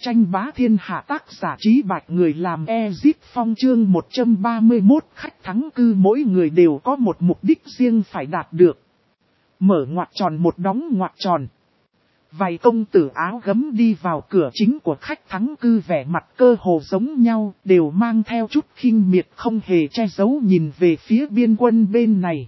Tranh bá thiên hạ tác giả Trí Bạch người làm Ezip Phong chương 131 khách thắng cư mỗi người đều có một mục đích riêng phải đạt được. Mở ngoặc tròn một đóng ngoặc tròn. Vài công tử áo gấm đi vào cửa chính của khách thắng cư vẻ mặt cơ hồ giống nhau, đều mang theo chút khinh miệt không hề che giấu nhìn về phía biên quân bên này.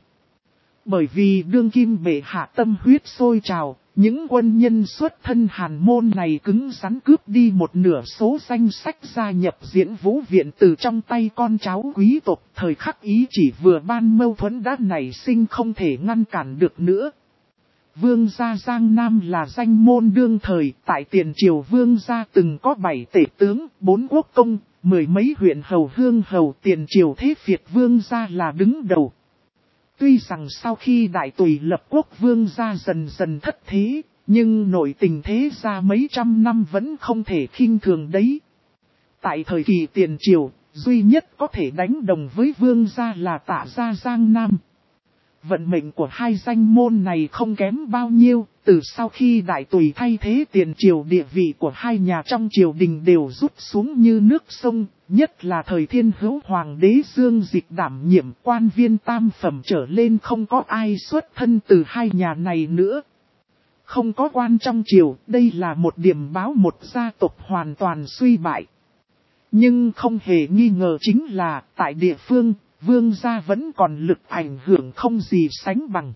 Bởi vì đương kim bệ hạ tâm huyết sôi trào, những quân nhân xuất thân Hàn môn này cứng rắn cướp đi một nửa số danh sách gia nhập Diễn Vũ viện từ trong tay con cháu quý tộc. Thời khắc ý chỉ vừa ban mâu thuẫn đã nảy sinh không thể ngăn cản được nữa. Vương gia Giang Nam là danh môn đương thời, tại tiền triều vương gia từng có 7 tể tướng, 4 quốc công, 10 mấy huyện hầu hương hầu. Tiền triều thế Việt vương gia là đứng đầu. Tuy rằng sau khi đại tùy lập quốc vương gia dần dần thất thế, nhưng nội tình thế gia mấy trăm năm vẫn không thể khinh thường đấy. Tại thời kỳ tiền triều, duy nhất có thể đánh đồng với vương gia là Tạ gia Giang Nam. Vận mệnh của hai danh môn này không kém bao nhiêu, từ sau khi đại tùy thay thế tiền triều địa vị của hai nhà trong triều đình đều rút xuống như nước sông, nhất là thời Thiên Hữu Hoàng đế Dương Dịch đảm nhiệm quan viên tam phẩm trở lên không có ai xuất thân từ hai nhà này nữa. Không có quan trong triều, đây là một điểm báo một gia tộc hoàn toàn suy bại. Nhưng không hề nghi ngờ chính là, tại địa phương, vương gia vẫn còn lực ảnh hưởng không gì sánh bằng.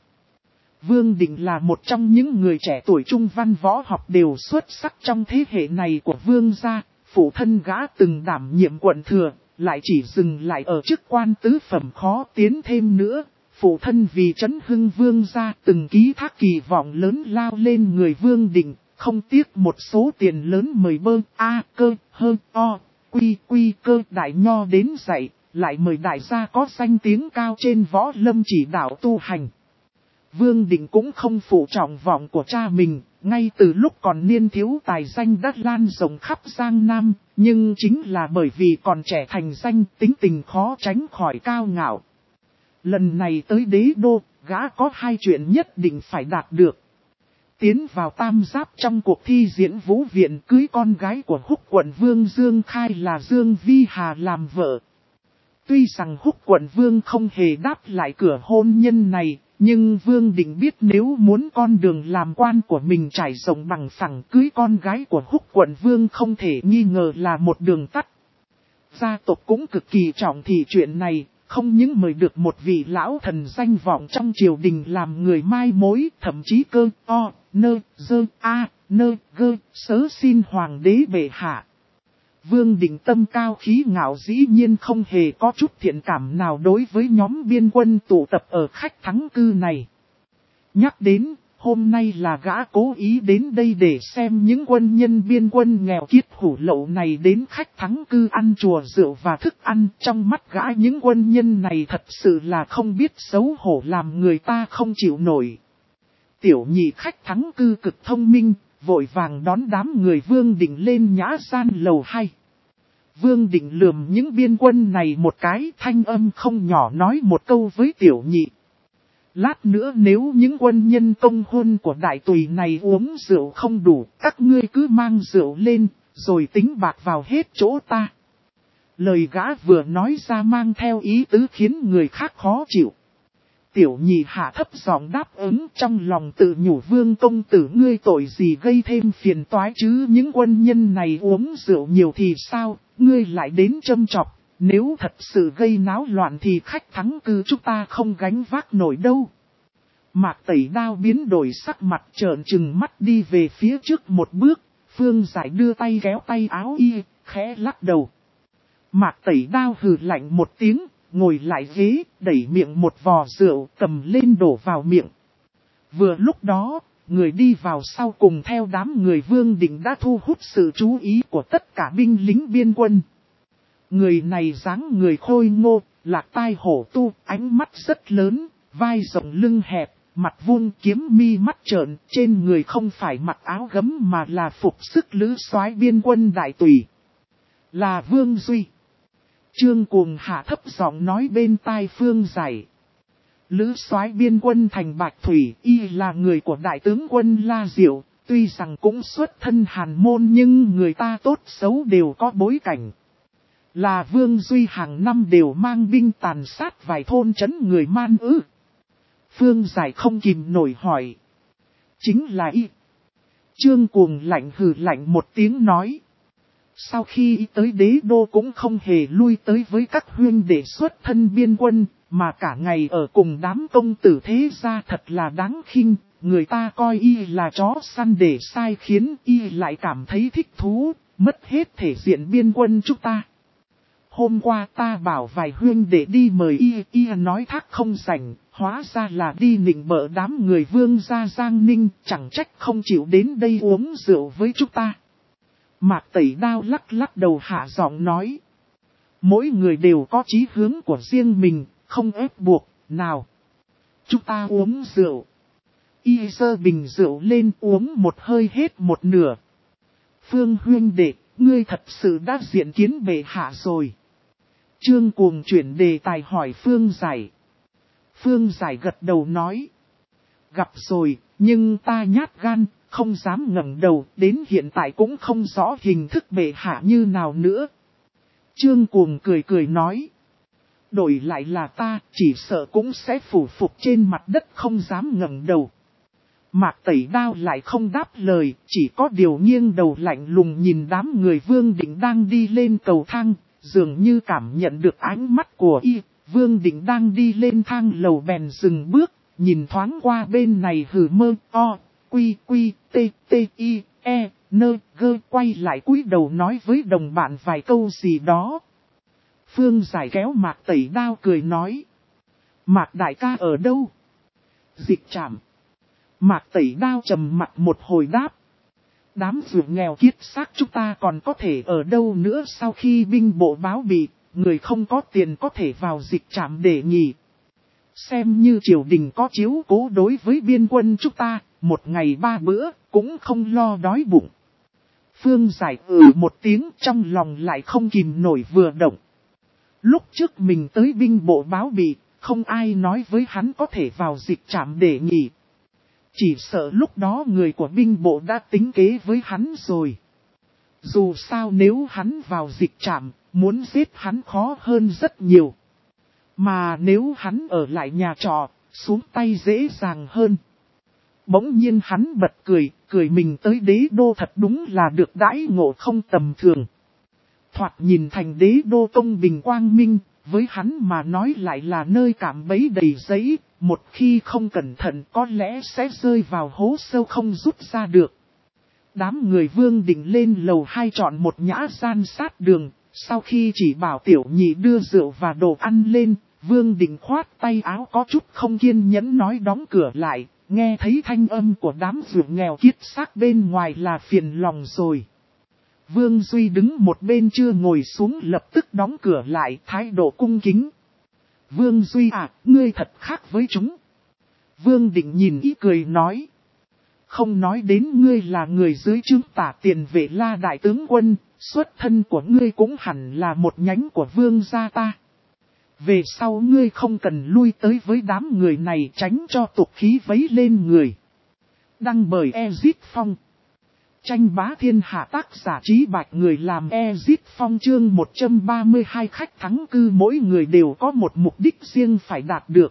Vương Định là một trong những người trẻ tuổi trung văn võ học đều xuất sắc trong thế hệ này của vương gia. Phụ thân gã từng đảm nhiệm quận thừa, lại chỉ dừng lại ở chức quan tứ phẩm khó tiến thêm nữa. Phụ thân vì trấn hưng vương gia từng ký thác kỳ vọng lớn lao lên người Vương Định, không tiếc một số tiền lớn mời bơ, cơ, hơ, quy cơ đại nho đến dạy. Lại mời đại gia có danh tiếng cao trên võ lâm chỉ đạo tu hành. Vương Định cũng không phụ trọng vọng của cha mình, ngay từ lúc còn niên thiếu tài danh đã lan rộng khắp Giang Nam, nhưng chính là bởi vì còn trẻ thành danh tính tình khó tránh khỏi cao ngạo. Lần này tới đế đô, gã có hai chuyện nhất định phải đạt được. Tiến vào tam giáp trong cuộc thi Diễn Vũ viện cưới con gái của Húc quận vương Dương Khai là Dương Vi Hà làm vợ. Tuy rằng Húc quận vương không hề đáp lại cửa hôn nhân này, nhưng Vương Định biết nếu muốn con đường làm quan của mình trải rộng bằng phẳng cưới con gái của Húc quận vương không thể nghi ngờ là một đường tắt. Gia tộc cũng cực kỳ trọng thị chuyện này, không những mời được một vị lão thần danh vọng trong triều đình làm người mai mối, thậm chí sớ xin hoàng đế bệ hạ. Vương Định tâm cao khí ngạo dĩ nhiên không hề có chút thiện cảm nào đối với nhóm biên quân tụ tập ở khách thắng cư này. Nhắc đến, hôm nay là gã cố ý đến đây để xem những quân nhân biên quân nghèo kiết hủ lậu này đến khách thắng cư ăn chùa rượu và thức ăn. Trong mắt gã những quân nhân này thật sự là không biết xấu hổ làm người ta không chịu nổi. Tiểu nhị khách thắng cư cực thông minh, vội vàng đón đám người Vương Định lên nhã gian lầu 2. Vương Định lườm những biên quân này một cái, thanh âm không nhỏ nói một câu với tiểu nhị. Lát nữa nếu những quân nhân công hôn của đại tùy này uống rượu không đủ, các ngươi cứ mang rượu lên, rồi tính bạc vào hết chỗ ta. Lời gã vừa nói ra mang theo ý tứ khiến người khác khó chịu. Tiểu nhị hạ thấp giọng đáp ứng, trong lòng tự nhủ Vương công tử ngươi tội gì gây thêm phiền toái chứ, những quân nhân này uống rượu nhiều thì sao, ngươi lại đến châm chọc, nếu thật sự gây náo loạn thì khách thắng cư chúng ta không gánh vác nổi đâu. Mạc Tẩy Đao biến đổi sắc mặt trợn trừng mắt đi về phía trước một bước, Phương Giải đưa tay kéo tay áo y, khẽ lắc đầu. Mạc Tẩy Đao hừ lạnh một tiếng, ngồi lại ghế, đẩy miệng một vò rượu, cầm lên đổ vào miệng. Vừa lúc đó, người đi vào sau cùng theo đám người Vương Định đã thu hút sự chú ý của tất cả binh lính biên quân. Người này dáng người khôi ngô, lạc tai hổ tu, ánh mắt rất lớn, vai rộng lưng hẹp, mặt vuông kiếm mi mắt trợn, trên người không phải mặc áo gấm mà là phục sức lữ soái biên quân đại tùy. Là Vương Duy. Trương Cuồng hạ thấp giọng nói bên tai Phương Giải. Lữ soái biên quân thành Bạch Thủy y là người của đại tướng quân La Diệu, Tuy rằng cũng xuất thân hàn môn nhưng người ta tốt xấu đều có bối cảnh. Là Vương Duy hàng năm đều mang binh tàn sát vài thôn trấn người Man ư. Phương Giải không kìm nổi hỏi. Chính là y. Trương Cuồng lạnh hừ lạnh một tiếng nói. Sau khi y tới đế đô cũng không hề lui tới với các huynh đệ xuất thân biên quân, mà cả ngày ở cùng đám công tử thế gia thật là đáng khinh. Người ta coi y là chó săn để sai khiến y lại cảm thấy thích thú, mất hết thể diện biên quân chúng ta. Hôm qua ta bảo vài huynh đệ đi mời y nói thác không rảnh, hóa ra là đi nịnh bợ đám người Vương gia Giang Ninh, chẳng trách không chịu đến đây uống rượu với chúng ta. Mạc Tẩy Đao lắc lắc đầu hạ giọng nói. Mỗi người đều có chí hướng của riêng mình, không ép buộc, nào. Chúng ta uống rượu. Y giơ bình rượu lên uống một hơi hết một nửa. Phương huynh đệ, ngươi thật sự đã diện kiến bệ hạ rồi. Trương Cuồng chuyển đề tài hỏi Phương Giải. Phương Giải gật đầu nói. Gặp rồi, nhưng ta nhát gan, không dám ngẩng đầu, đến hiện tại cũng không rõ hình thức bệ hạ như nào nữa. Trương Cuồng cười cười nói. Đổi lại là ta, chỉ sợ cũng sẽ phủ phục trên mặt đất không dám ngẩng đầu. Mạc Tẩy Đao lại không đáp lời, chỉ có điều nghiêng đầu lạnh lùng nhìn đám người Vương Định đang đi lên cầu thang, dường như cảm nhận được ánh mắt của y. Vương Định đang đi lên thang lầu bèn dừng bước, nhìn thoáng qua bên này hừ mơ o, quy quy, tê tê y, e, nơ gơ, quay lại cúi đầu nói với đồng bạn vài câu gì đó. Phương Giải kéo Mạc Tẩy Đao cười nói. Mạc đại ca ở đâu? Dịch trạm. Mạc Tẩy Đao trầm mặt một hồi đáp. Đám vượt nghèo kiết xác chúng ta còn có thể ở đâu nữa sau khi binh bộ báo bị, người không có tiền có thể vào dịch trạm để nghỉ. Xem như triều đình có chiếu cố đối với biên quân chúng ta, một ngày 3 bữa, cũng không lo đói bụng. Phương Giải một tiếng trong lòng lại không kìm nổi vừa động. Lúc trước mình tới binh bộ báo bị, không ai nói với hắn có thể vào dịch trạm để nghỉ. Chỉ sợ lúc đó người của binh bộ đã tính kế với hắn rồi. Dù sao nếu hắn vào dịch trạm, muốn giết hắn khó hơn rất nhiều. Mà nếu hắn ở lại nhà trọ, xuống tay dễ dàng hơn. Bỗng nhiên hắn bật cười, cười mình tới đế đô thật đúng là được đãi ngộ không tầm thường. Thoạt nhìn thành đế đô công bình quang minh, với hắn mà nói lại là nơi cạm bẫy đầy giấy, một khi không cẩn thận có lẽ sẽ rơi vào hố sâu không rút ra được. Đám người Vương Định lên lầu 2 chọn một nhã gian sát đường, sau khi chỉ bảo tiểu nhị đưa rượu và đồ ăn lên, Vương Định khoát tay áo có chút không kiên nhẫn nói đóng cửa lại, nghe thấy thanh âm của đám vượt nghèo kiết xác bên ngoài là phiền lòng rồi. Vương Duy đứng một bên chưa ngồi xuống lập tức đóng cửa lại thái độ cung kính. Vương Duy à, ngươi thật khác với chúng. Vương Định nhìn ý cười nói. Không nói đến ngươi là người dưới trướng tả tiền vệ La đại tướng quân, xuất thân của ngươi cũng hẳn là một nhánh của vương gia ta. Về sau ngươi không cần lui tới với đám người này tránh cho tục khí vấy lên người. Đăng bởi Ezit Phong. Tranh bá thiên hạ tác giả Trí Bạch người làm Ezit Phong chương 132 khách thắng cư mỗi người đều có một mục đích riêng phải đạt được.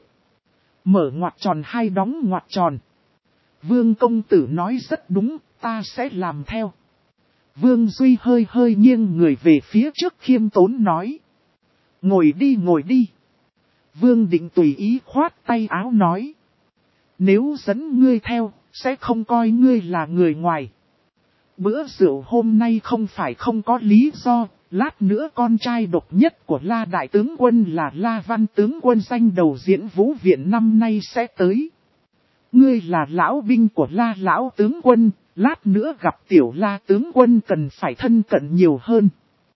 Mở ngoặc tròn hay đóng ngoặc tròn. Vương công tử nói rất đúng, ta sẽ làm theo. Vương Duy hơi nghiêng người về phía trước khiêm tốn nói. Ngồi đi. Vương Định tùy ý khoát tay áo nói. Nếu dẫn ngươi theo, sẽ không coi ngươi là người ngoài. Bữa rượu hôm nay không phải không có lý do, lát nữa con trai độc nhất của La đại tướng quân là La Văn tướng quân danh đầu diễn vũ viện năm nay sẽ tới. Ngươi là lão binh của La lão tướng quân, lát nữa gặp tiểu La tướng quân cần phải thân cận nhiều hơn.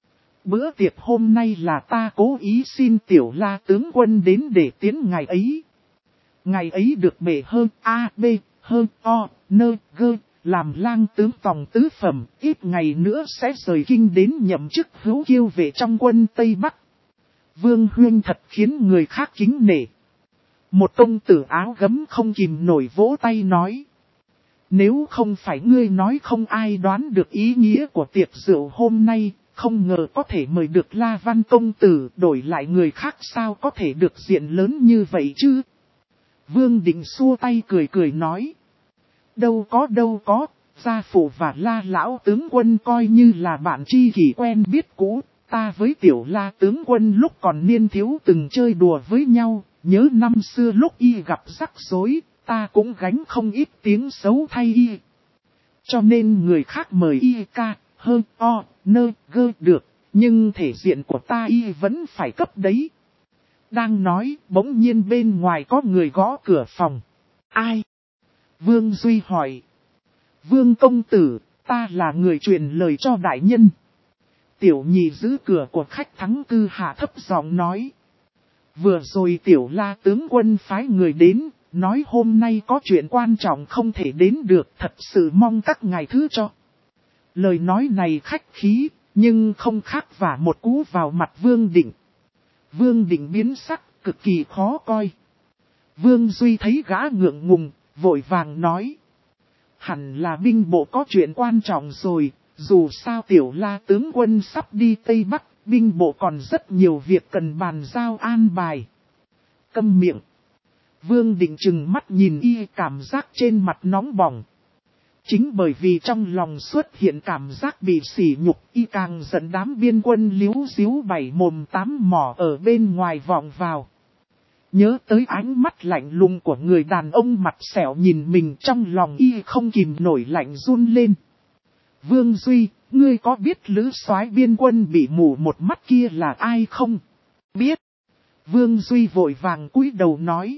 Bữa tiệc hôm nay là ta cố ý xin tiểu La tướng quân đến để tiến ngày ấy. Ngày ấy được bệ hơn A, B, hơn O, nơ, gơ, làm lang tướng tòng tứ phẩm, ít ngày nữa sẽ rời kinh đến nhậm chức hữu kiêu vệ trong quân Tây Bắc. Vương huynh thật khiến người khác kính nể. Một công tử áo gấm không kìm nổi vỗ tay nói. Nếu không phải ngươi nói không ai đoán được ý nghĩa của tiệc rượu hôm nay, không ngờ có thể mời được La Văn công tử, đổi lại người khác sao có thể được diện lớn như vậy chứ? Vương Định xua tay cười cười nói. Đâu có, gia phụ và La lão tướng quân coi như là bạn tri kỷ quen biết cũ, ta với tiểu La tướng quân lúc còn niên thiếu từng chơi đùa với nhau, nhớ năm xưa lúc y gặp rắc rối, ta cũng gánh không ít tiếng xấu thay y. Cho nên người khác mời y ca, hơ, o, nơ, gơ được, nhưng thể diện của ta y vẫn phải cấp đấy. Đang nói, bỗng nhiên bên ngoài có người gõ cửa phòng. Ai? Vương Duy hỏi. Vương công tử, ta là người truyền lời cho đại nhân. Tiểu nhị giữ cửa của khách thắng cư hạ thấp giọng nói. Vừa rồi tiểu La tướng quân phái người đến, nói hôm nay có chuyện quan trọng không thể đến được, thật sự mong các ngài thứ cho. Lời nói này khách khí, nhưng không khác vả một cú vào mặt Vương Định. Vương Định biến sắc, cực kỳ khó coi. Vương Duy thấy gã ngượng ngùng, vội vàng nói. Hẳn là binh bộ có chuyện quan trọng rồi, dù sao tiểu La tướng quân sắp đi Tây Bắc, binh bộ còn rất nhiều việc cần bàn giao an bài. Câm miệng. Vương Định trừng mắt nhìn y, cảm giác trên mặt nóng bỏng. Chính bởi vì trong lòng xuất hiện cảm giác bị sỉ nhục, y càng giận đám biên quân líu díu bảy mồm tám mỏ ở bên ngoài vọng vào. Nhớ tới ánh mắt lạnh lùng của người đàn ông mặt sẹo nhìn mình, trong lòng y không kìm nổi lạnh run lên. Vương Duy, ngươi có biết lữ soái biên quân bị mù một mắt kia là ai không? Biết. Vương Duy vội vàng cúi đầu nói.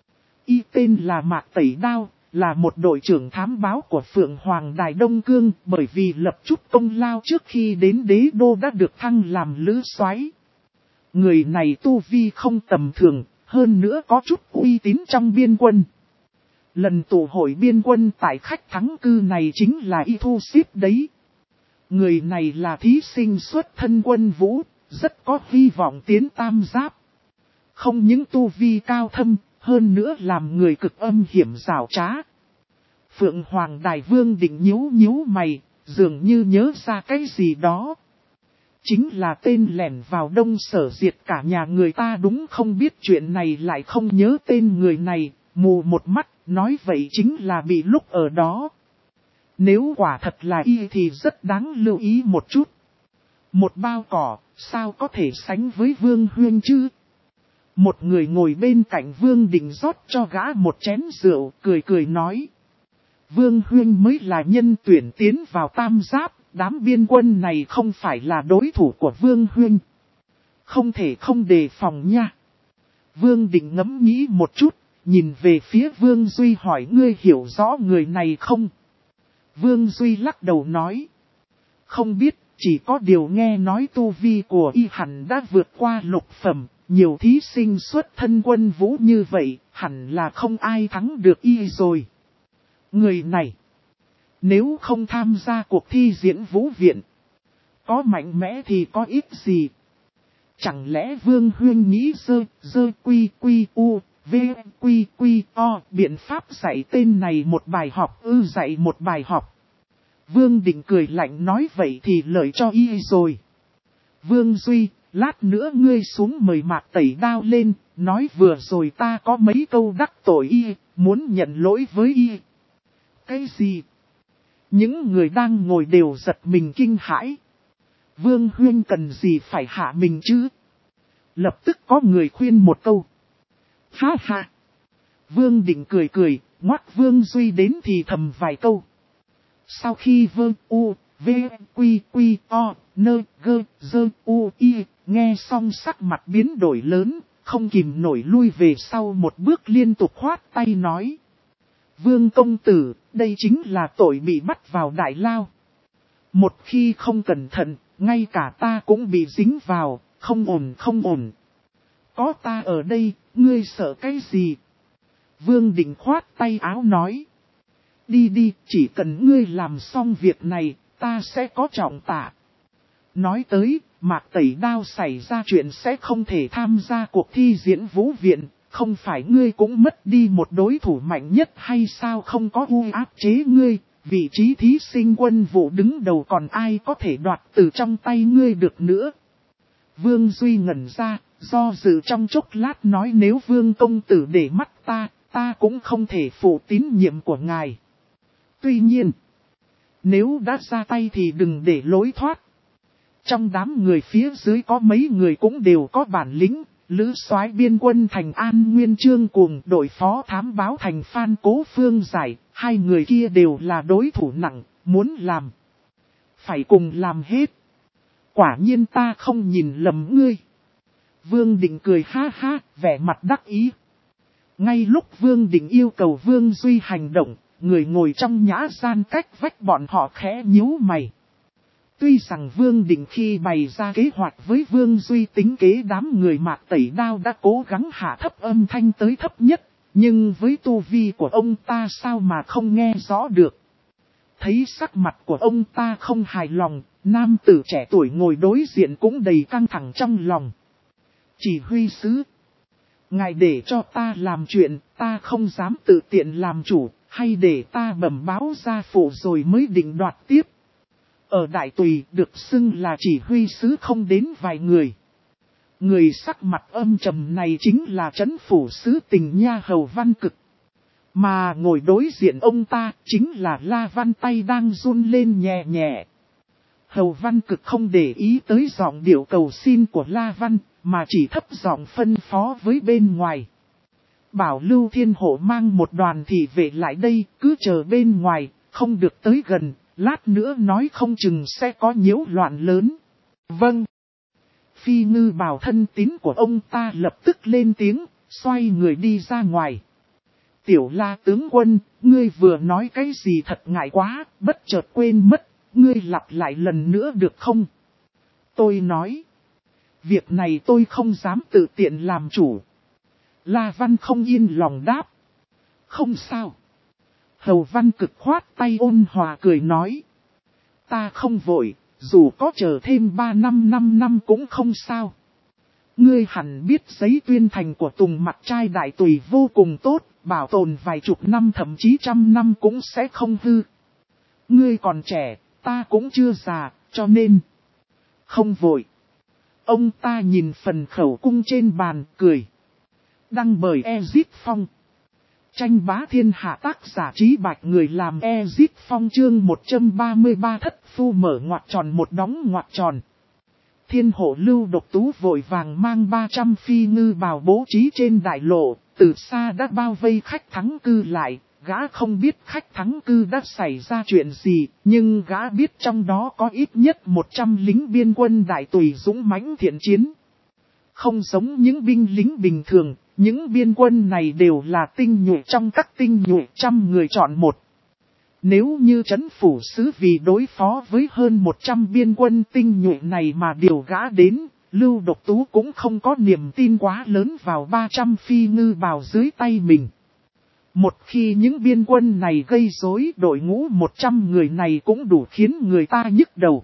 Y tên là Mạc Tẩy Đao, là một đội trưởng thám báo của Phượng Hoàng Đài Đông Cương, bởi vì lập chút công lao trước khi đến đế đô đã được thăng làm lữ soái. Người này tu vi không tầm thường, hơn nữa có chút uy tín trong biên quân. Lần tụ hội biên quân tại khách thắng cư này chính là y thu xếp đấy. Người này là thí sinh xuất thân quân vũ, rất có hy vọng tiến tam giáp. Không những tu vi cao thâm, hơn nữa làm người cực âm hiểm giảo trá. Phượng Hoàng Đài Vương Định nhíu mày, dường như nhớ ra cái gì đó. Chính là tên lẻn vào Đông Sở diệt cả nhà người ta, đúng không? Biết chuyện này lại không nhớ tên người này, mù một mắt, nói vậy chính là bị lúc ở đó. Nếu quả thật là y thì rất đáng lưu ý một chút. Một bao cỏ, sao có thể sánh với Vương Huyên chứ? Một người ngồi bên cạnh Vương Định rót cho gã một chén rượu, cười nói. Vương Huyên mới là nhân tuyển tiến vào tam giáp, đám biên quân này không phải là đối thủ của Vương Huyên. Không thể không đề phòng nha. Vương Định ngẫm nghĩ một chút, nhìn về phía Vương Duy hỏi, ngươi hiểu rõ người này không? Vương Duy lắc đầu nói. Không biết, chỉ có điều nghe nói tu vi của y hẳn đã vượt qua lục phẩm. Nhiều thí sinh xuất thân quân vũ như vậy, hẳn là không ai thắng được y rồi. Người này, nếu không tham gia cuộc thi diễn vũ viện, có mạnh mẽ thì có ích gì? Chẳng lẽ Vương Huyên nghĩ dơ quy u, v quy o, biện pháp dạy tên này một bài học dạy một bài học. Vương Định cười lạnh nói vậy thì lợi cho y rồi. Vương Duy, lát nữa ngươi xuống mời Mạc Tẩy Đao lên, nói vừa rồi ta có mấy câu đắc tội y, muốn nhận lỗi với y. Cái gì? Những người đang ngồi đều giật mình kinh hãi. Vương Huyên cần gì phải hạ mình chứ? Lập tức có người khuyên một câu. Ha ha! Vương Định cười, ngoắt Vương Duy đến thì thầm vài câu. Sau khi Vương U, V, Quy, O, Nơ, Gơ, Dơ, U, Y, nghe xong sắc mặt biến đổi lớn, không kìm nổi lui về sau một bước liên tục khoát tay nói. Vương công tử, đây chính là tội bị bắt vào đại lao. Một khi không cẩn thận, ngay cả ta cũng bị dính vào, không ổn. Có ta ở đây, ngươi sợ cái gì? Vương Định khoát tay áo nói. Đi, chỉ cần ngươi làm xong việc này, ta sẽ có trọng tạ. Nói tới, Mạc Tẩy Đao xảy ra chuyện sẽ không thể tham gia cuộc thi diễn vũ viện, Không phải ngươi cũng mất đi một đối thủ mạnh nhất hay sao, không có áp chế ngươi, vị trí thí sinh quân vụ đứng đầu còn ai có thể đoạt từ trong tay ngươi được nữa. Vương Duy ngẩn ra, do dự trong chốc lát nói, nếu Vương công tử để mắt ta cũng không thể phụ tín nhiệm của ngài. Tuy nhiên, nếu đã ra tay thì đừng để lối thoát. Trong đám người phía dưới có mấy người cũng đều có bản lĩnh. Lữ soái biên quân thành An Nguyên Chương cùng đội phó thám báo thành Phan Cố Phương Giải, hai người kia đều là đối thủ nặng, muốn làm phải cùng làm hết. Quả nhiên ta không nhìn lầm ngươi. Vương Định cười ha ha, vẻ mặt đắc ý. Ngay lúc Vương Định yêu cầu Vương Duy hành động, người ngồi trong nhã gian cách vách bọn họ khẽ nhíu mày. Tuy rằng Vương Định khi bày ra kế hoạch với Vương Duy tính kế đám người Mạc Tẩy Đao đã cố gắng hạ thấp âm thanh tới thấp nhất, nhưng với tu vi của ông ta sao mà không nghe rõ được. Thấy sắc mặt của ông ta không hài lòng, nam tử trẻ tuổi ngồi đối diện cũng đầy căng thẳng trong lòng. Chỉ huy sứ, ngài để cho ta làm chuyện, ta không dám tự tiện làm chủ, hay để ta bẩm báo gia phụ rồi mới định đoạt tiếp. Ở Đại Tùy được xưng là chỉ huy sứ không đến vài người. Người sắc mặt âm trầm này chính là trấn phủ sứ Tình Nha Hầu Văn Cực. Mà ngồi đối diện ông ta chính là La Văn tay đang run lên nhẹ nhẹ. Hầu Văn Cực không để ý tới giọng điệu cầu xin của La Văn, mà chỉ thấp giọng phân phó với bên ngoài. Bảo Lưu Thiên Hộ mang một đoàn thị vệ lại đây, cứ chờ bên ngoài, không được tới gần, lát nữa nói không chừng sẽ có nhiễu loạn lớn. Vâng. Phi Ngư Bảo thân tín của ông ta lập tức lên tiếng, xoay người đi ra ngoài. Tiểu La tướng quân, ngươi vừa nói cái gì thật ngại quá, bất chợt quên mất, ngươi lặp lại lần nữa được không? Tôi nói, việc này tôi không dám tự tiện làm chủ. La Văn không yên lòng đáp. Không sao. Hầu Văn Cực khoát tay ôn hòa cười nói. Ta không vội, dù có chờ thêm 3 năm cũng không sao. Ngươi hẳn biết giấy tuyên thành của Tùng Mặt Trai Đại Tùy vô cùng tốt, bảo tồn vài chục năm thậm chí 100 năm cũng sẽ không hư. Ngươi còn trẻ, ta cũng chưa già, cho nên không vội. Ông ta nhìn phần khẩu cung trên bàn, cười. Đăng bởi Ezit Phong. Tranh bá thiên hạ tác giả Trí Bạch, người làm Ezit Phong, chương 133 thất phu mở ngoặc tròn một đóng ngoặc tròn. Thiên Hộ Lưu Độc Tú vội vàng mang 300 phi ngư bào bố trí trên đại lộ, từ xa đã bao vây khách thắng cư lại. Gã không biết khách thắng cư đã xảy ra chuyện gì, nhưng gã biết trong đó có ít nhất 100 lính biên quân Đại Tùy dũng mãnh thiện chiến. Không giống những binh lính bình thường, những biên quân này đều là tinh nhuệ trong các tinh nhuệ, 100 người chọn một. Nếu như trấn phủ sứ vì đối phó với hơn 100 biên quân tinh nhuệ này mà điều gã đến, Lưu Độc Tú cũng không có niềm tin quá lớn vào 300 phi ngư bào dưới tay mình. Một khi những biên quân này gây rối, đội ngũ 100 người này cũng đủ khiến người ta nhức đầu.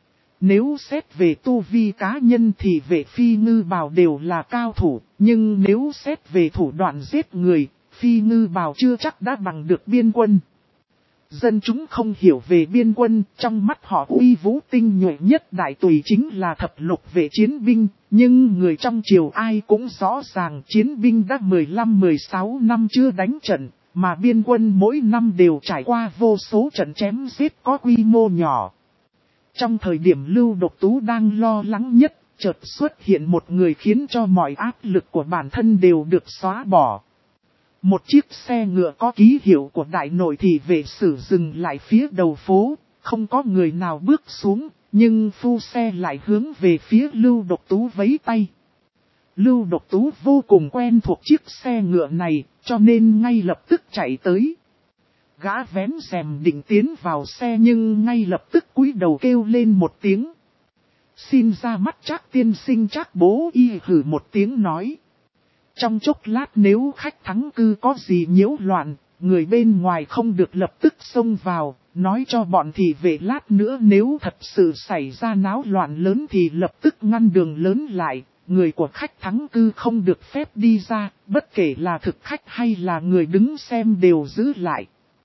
Nếu xét về tu vi cá nhân thì vệ phi ngư bào đều là cao thủ, nhưng nếu xét về thủ đoạn giết người, phi ngư bào chưa chắc đã bằng được biên quân. Dân chúng không hiểu về biên quân, trong mắt họ uy vũ tinh nhuệ nhất Đại Tùy chính là thập lục vệ chiến binh, nhưng người trong triều ai cũng rõ ràng chiến binh đã 15-16 năm chưa đánh trận, mà biên quân mỗi năm đều trải qua vô số trận chém giết có quy mô nhỏ. Trong thời điểm Lưu Độc Tú đang lo lắng nhất, chợt xuất hiện một người khiến cho mọi áp lực của bản thân đều được xóa bỏ. Một chiếc xe ngựa có ký hiệu của đại nội thị vệ sử dừng lại phía đầu phố, không có người nào bước xuống, nhưng phu xe lại hướng về phía Lưu Độc Tú vẫy tay. Lưu Độc Tú vô cùng quen thuộc chiếc xe ngựa này, cho nên ngay lập tức chạy tới. Gã vén rèm định tiến vào xe nhưng ngay lập tức cúi đầu kêu lên một tiếng. Xin ra mắt Trác tiên sinh. Trác bố y hử một tiếng nói. Trong chốc lát nếu khách thắng cư có gì nhiễu loạn, người bên ngoài không được lập tức xông vào, nói cho bọn thị vệ lát nữa nếu thật sự xảy ra náo loạn lớn thì lập tức ngăn đường lớn lại, người của khách thắng cư không được phép đi ra, bất kể là thực khách hay là người đứng xem đều giữ lại.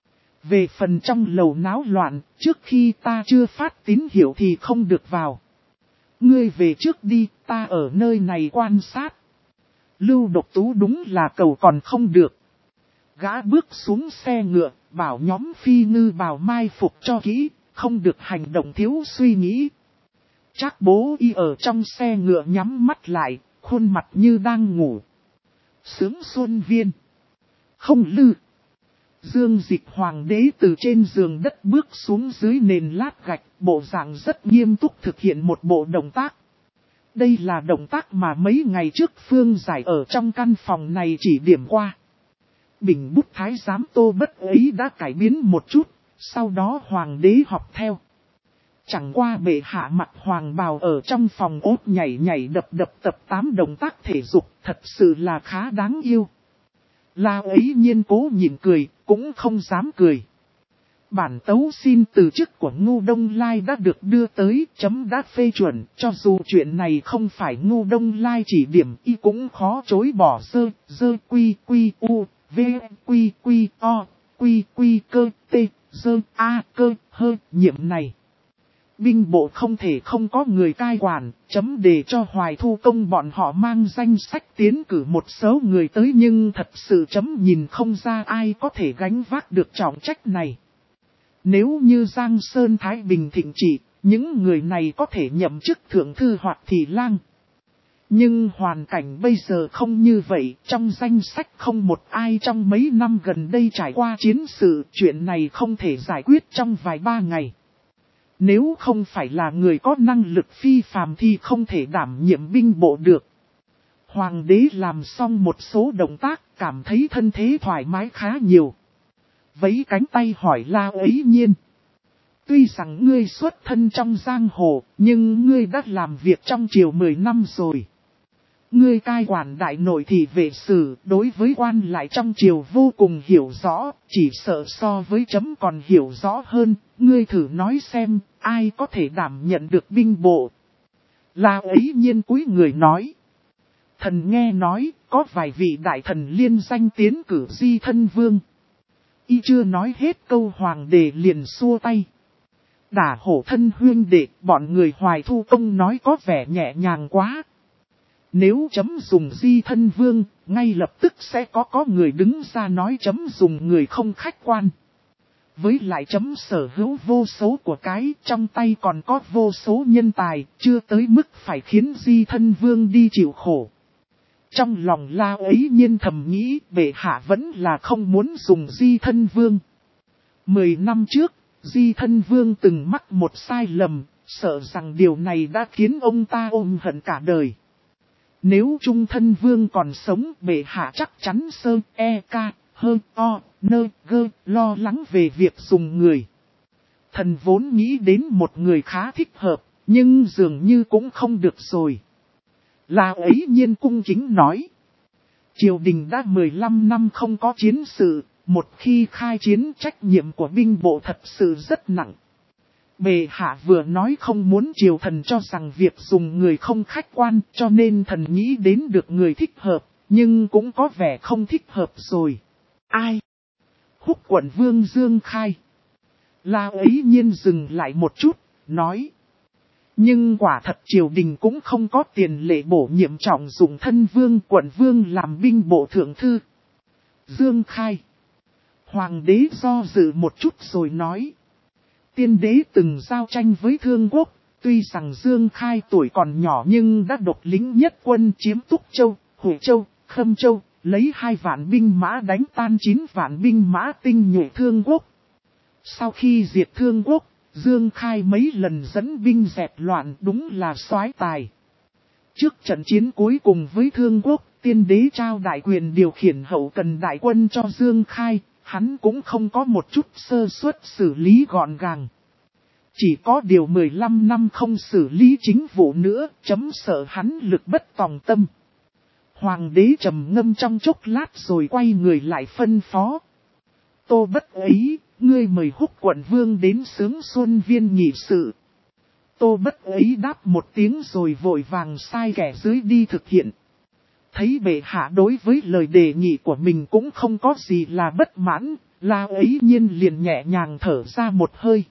Về phần trong lầu náo loạn, trước khi ta chưa phát tín hiệu thì không được vào. Ngươi về trước đi, ta ở nơi này quan sát. Lưu Độc Tú đúng là cầu còn không được. Gã bước xuống xe ngựa, bảo nhóm phi ngư bào mai phục cho kỹ, không được hành động thiếu suy nghĩ. Trác Bố Y ở trong xe ngựa nhắm mắt lại, khuôn mặt như đang ngủ. Sướng Xuân Viên. Không Lư. Dương Dịch Hoàng đế từ trên giường đất bước xuống dưới nền lát gạch, bộ dạng rất nghiêm túc thực hiện một bộ động tác. Đây là động tác mà mấy ngày trước Phương Giải ở trong căn phòng này chỉ điểm qua. Bình bút thái giám Tô Bất ấy đã cải biến một chút, sau đó hoàng đế học theo. Chẳng qua bệ hạ mặc hoàng bào ở trong phòng ốt nhảy nhảy đập đập tập 8 động tác thể dục, thật sự là khá đáng yêu. La ấy nhiên cố nhịn cười, cũng không dám cười. Bản tấu xin từ chức của Ngô Đông Lai đã được đưa tới, chấm đã phê chuẩn, cho dù chuyện này không phải Ngô Đông Lai chỉ điểm y cũng khó chối bỏ dơ quy quy u, v quy quy o, quy quy cơ t, dơ a cơ hơ nhiệm này. Binh bộ không thể không có người cai quản, chấm để cho Hoài Thu Công bọn họ mang danh sách tiến cử một số người tới, nhưng thật sự chấm nhìn không ra ai có thể gánh vác được trọng trách này. Nếu như Giang Sơn Thái Bình thịnh trị, những người này có thể nhậm chức thượng thư hoặc thị lang. Nhưng hoàn cảnh bây giờ không như vậy, trong danh sách không một ai trong mấy năm gần đây trải qua chiến sự, chuyện này không thể giải quyết trong vài ba ngày. Nếu không phải là người có năng lực phi phàm thì không thể đảm nhiệm binh bộ được. Hoàng đế làm xong một số động tác, cảm thấy thân thế thoải mái khá nhiều. Vẫy cánh tay hỏi La ấy nhiên. Tuy rằng ngươi xuất thân trong giang hồ, nhưng ngươi đã làm việc trong triều 10 năm rồi. Ngươi cai quản đại nội thị vệ sử, đối với quan lại trong triều vô cùng hiểu rõ, chỉ sợ so với chấm còn hiểu rõ hơn, ngươi thử nói xem, ai có thể đảm nhận được binh bộ. La ấy nhiên cúi người nói. Thần nghe nói, có vài vị đại thần liên danh tiến cử Di Thân Vương. Y chưa nói hết câu hoàng đệ liền xua tay. Đả hổ thân huyên đệ, bọn người Hoài Thu Công nói có vẻ nhẹ nhàng quá. Nếu chấm dùng Di Thân Vương, ngay lập tức sẽ có người đứng ra nói chấm dùng người không khách quan. Với lại chấm sở hữu vô số của cái, trong tay còn có vô số nhân tài, chưa tới mức phải khiến Di Thân Vương đi chịu khổ. Trong lòng La ấy nhiên thầm nghĩ, bệ hạ vẫn là không muốn dùng Di Thân Vương. 10 năm trước, Di Thân Vương từng mắc một sai lầm, sợ rằng điều này đã khiến ông ta ôm hận cả đời. Nếu Trung Thân Vương còn sống, bệ hạ chắc chắn lo lắng về việc dùng người. Thần vốn nghĩ đến một người khá thích hợp, nhưng dường như cũng không được rồi. La ấy nhiên cung kính nói. Triều đình đã 15 năm không có chiến sự, một khi khai chiến trách nhiệm của binh bộ thật sự rất nặng. Bệ hạ vừa nói không muốn triều thần cho rằng việc dùng người không khách quan, cho nên thần nghĩ đến được người thích hợp, nhưng cũng có vẻ không thích hợp rồi. Ai? Húc quận vương Dương Khai. La ấy nhiên dừng lại một chút, nói. Nhưng quả thật triều đình cũng không có tiền lệ bổ nhiệm trọng dụng thân vương quận vương làm binh bộ thượng thư. Dương Khai. Hoàng đế do dự một chút rồi nói. Tiên đế từng giao tranh với Thương Quốc, tuy rằng Dương Khai tuổi còn nhỏ nhưng đã độc lính nhất quân chiếm Túc Châu, Hủy Châu, Khâm Châu, lấy 2 vạn binh mã đánh tan 9 vạn binh mã tinh nhuệ Thương Quốc. Sau khi diệt Thương Quốc, Dương Khai mấy lần dẫn binh dẹp loạn đúng là soái tài. Trước trận chiến cuối cùng với Thương Quốc, tiên đế trao đại quyền điều khiển hậu cần đại quân cho Dương Khai, hắn cũng không có một chút sơ suất xử lý gọn gàng. Chỉ có điều 15 năm không xử lý chính vụ nữa, chấm sợ hắn lực bất tòng tâm. Hoàng đế trầm ngâm trong chốc lát rồi quay người lại phân phó. Tô Bất ấy, ngươi mời Húc quận vương đến Sướng Xuân Viên nghị sự. Tô Bất ấy đáp một tiếng rồi vội vàng sai kẻ dưới đi thực hiện. Thấy bệ hạ đối với lời đề nghị của mình cũng không có gì là bất mãn, La ấy nhiên liền nhẹ nhàng thở ra một hơi.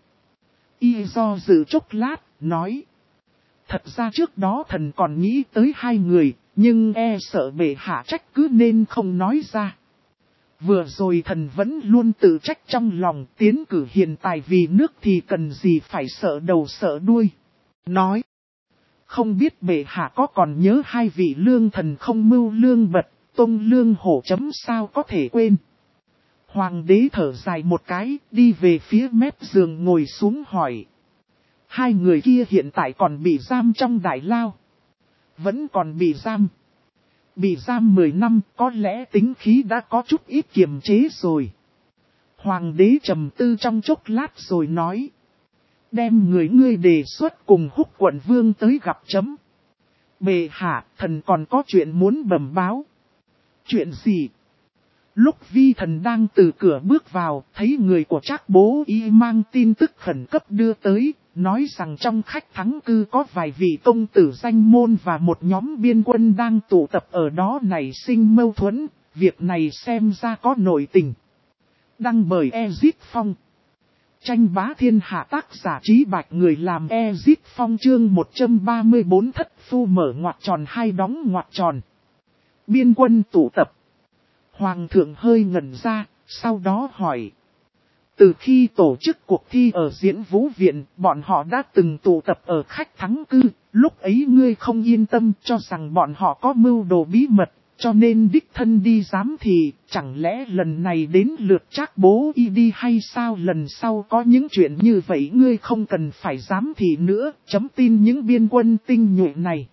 Y do dự chốc lát, nói. Thật ra trước đó thần còn nghĩ tới hai người, nhưng e sợ bệ hạ trách cứ nên không nói ra. Vừa rồi thần vẫn luôn tự trách trong lòng, tiến cử hiền tài vì nước thì cần gì phải sợ đầu sợ đuôi. Nói. Không biết bệ hạ có còn nhớ hai vị lương thần không mưu lương bật, tông lương hổ chấm sao có thể quên. Hoàng đế thở dài một cái, đi về phía mép giường ngồi xuống hỏi. Hai người kia hiện tại còn bị giam trong đại lao. Vẫn còn bị giam. Bị giam 10 năm, có lẽ tính khí đã có chút ít kiềm chế rồi. Hoàng đế trầm tư trong chốc lát rồi nói. Đem người ngươi đề xuất cùng Húc quận vương tới gặp chấm. Bệ hạ, thần còn có chuyện muốn bẩm báo. Chuyện gì? Lúc vi thần đang từ cửa bước vào, thấy người của Trác Bố Y mang tin tức khẩn cấp đưa tới, nói rằng trong khách thắng cư có vài vị công tử danh môn và một nhóm biên quân đang tụ tập ở đó nảy sinh mâu thuẫn, việc này xem ra có nội tình. Đăng bởi Ezit Phong. Tranh bá thiên hạ tác giả Trí Bạch người làm Ezit Phong chương 134 thất phu mở ngoặc tròn hai đóng ngoặc tròn. Biên quân tụ tập. Hoàng thượng hơi ngẩn ra, sau đó hỏi. Từ khi tổ chức cuộc thi ở Diễn Vũ Viện, bọn họ đã từng tụ tập ở khách thắng cư, lúc ấy ngươi không yên tâm cho rằng bọn họ có mưu đồ bí mật, cho nên đích thân đi giám thị, chẳng lẽ lần này đến lượt Trác Bố Y đi hay sao? Lần sau có những chuyện như vậy ngươi không cần phải giám thị nữa, chấm tin những biên quân tinh nhuệ này.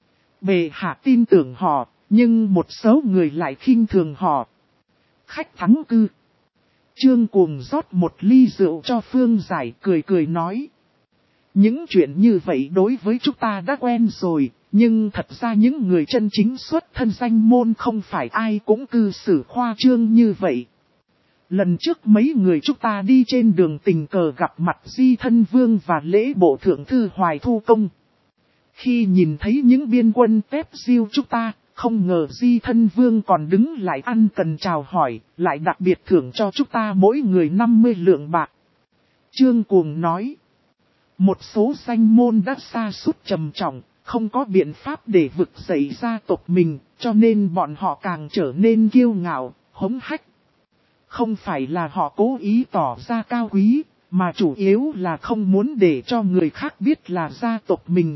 Bệ hạ tin tưởng họ, nhưng một số người lại khinh thường họ. Khách thắng cư. Trương Cuồng rót một ly rượu cho Phương Giải, cười cười nói. Những chuyện như vậy đối với chúng ta đã quen rồi, nhưng thật ra những người chân chính xuất thân danh môn không phải ai cũng cư xử khoa trương như vậy. Lần trước mấy người chúng ta đi trên đường tình cờ gặp mặt Di Thân Vương và lễ bộ thượng thư Hoài Thu Công. Khi nhìn thấy những biên quân tép diêu chúng ta, không ngờ Di Thân Vương còn đứng lại ăn cần chào hỏi, lại đặc biệt thưởng cho chúng ta mỗi người 50 lượng bạc. Trương Cuồng nói, một số danh môn đã sa sút trầm trọng, không có biện pháp để vực dậy gia tộc mình, cho nên bọn họ càng trở nên kiêu ngạo, hống hách. Không phải là họ cố ý tỏ ra cao quý, mà chủ yếu là không muốn để cho người khác biết là gia tộc mình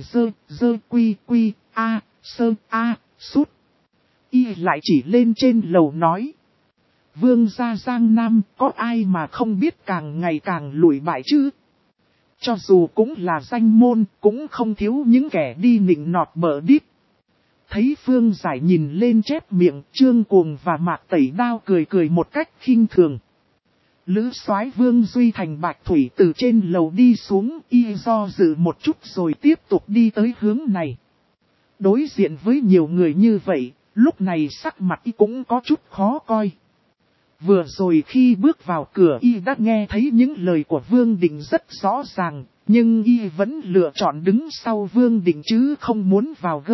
sút. Y lại chỉ lên trên lầu nói. Vương gia Giang Nam có ai mà không biết càng ngày càng lùi bại chứ? Cho dù cũng là danh môn, cũng không thiếu những kẻ đi nịnh nọt bở đít. Thấy Phương Giải nhìn lên chép miệng, Trương Cuồng và Mạc Tẩy Đao cười cười một cách khinh thường. Lữ soái Vương Duy Thành Bạch Thủy từ trên lầu đi xuống, y do dự một chút rồi tiếp tục đi tới hướng này. Đối diện với nhiều người như vậy, lúc này sắc mặt y cũng có chút khó coi. Vừa rồi khi bước vào cửa y đã nghe thấy những lời của Vương Định rất rõ ràng, nhưng y vẫn lựa chọn đứng sau Vương Định chứ không muốn vào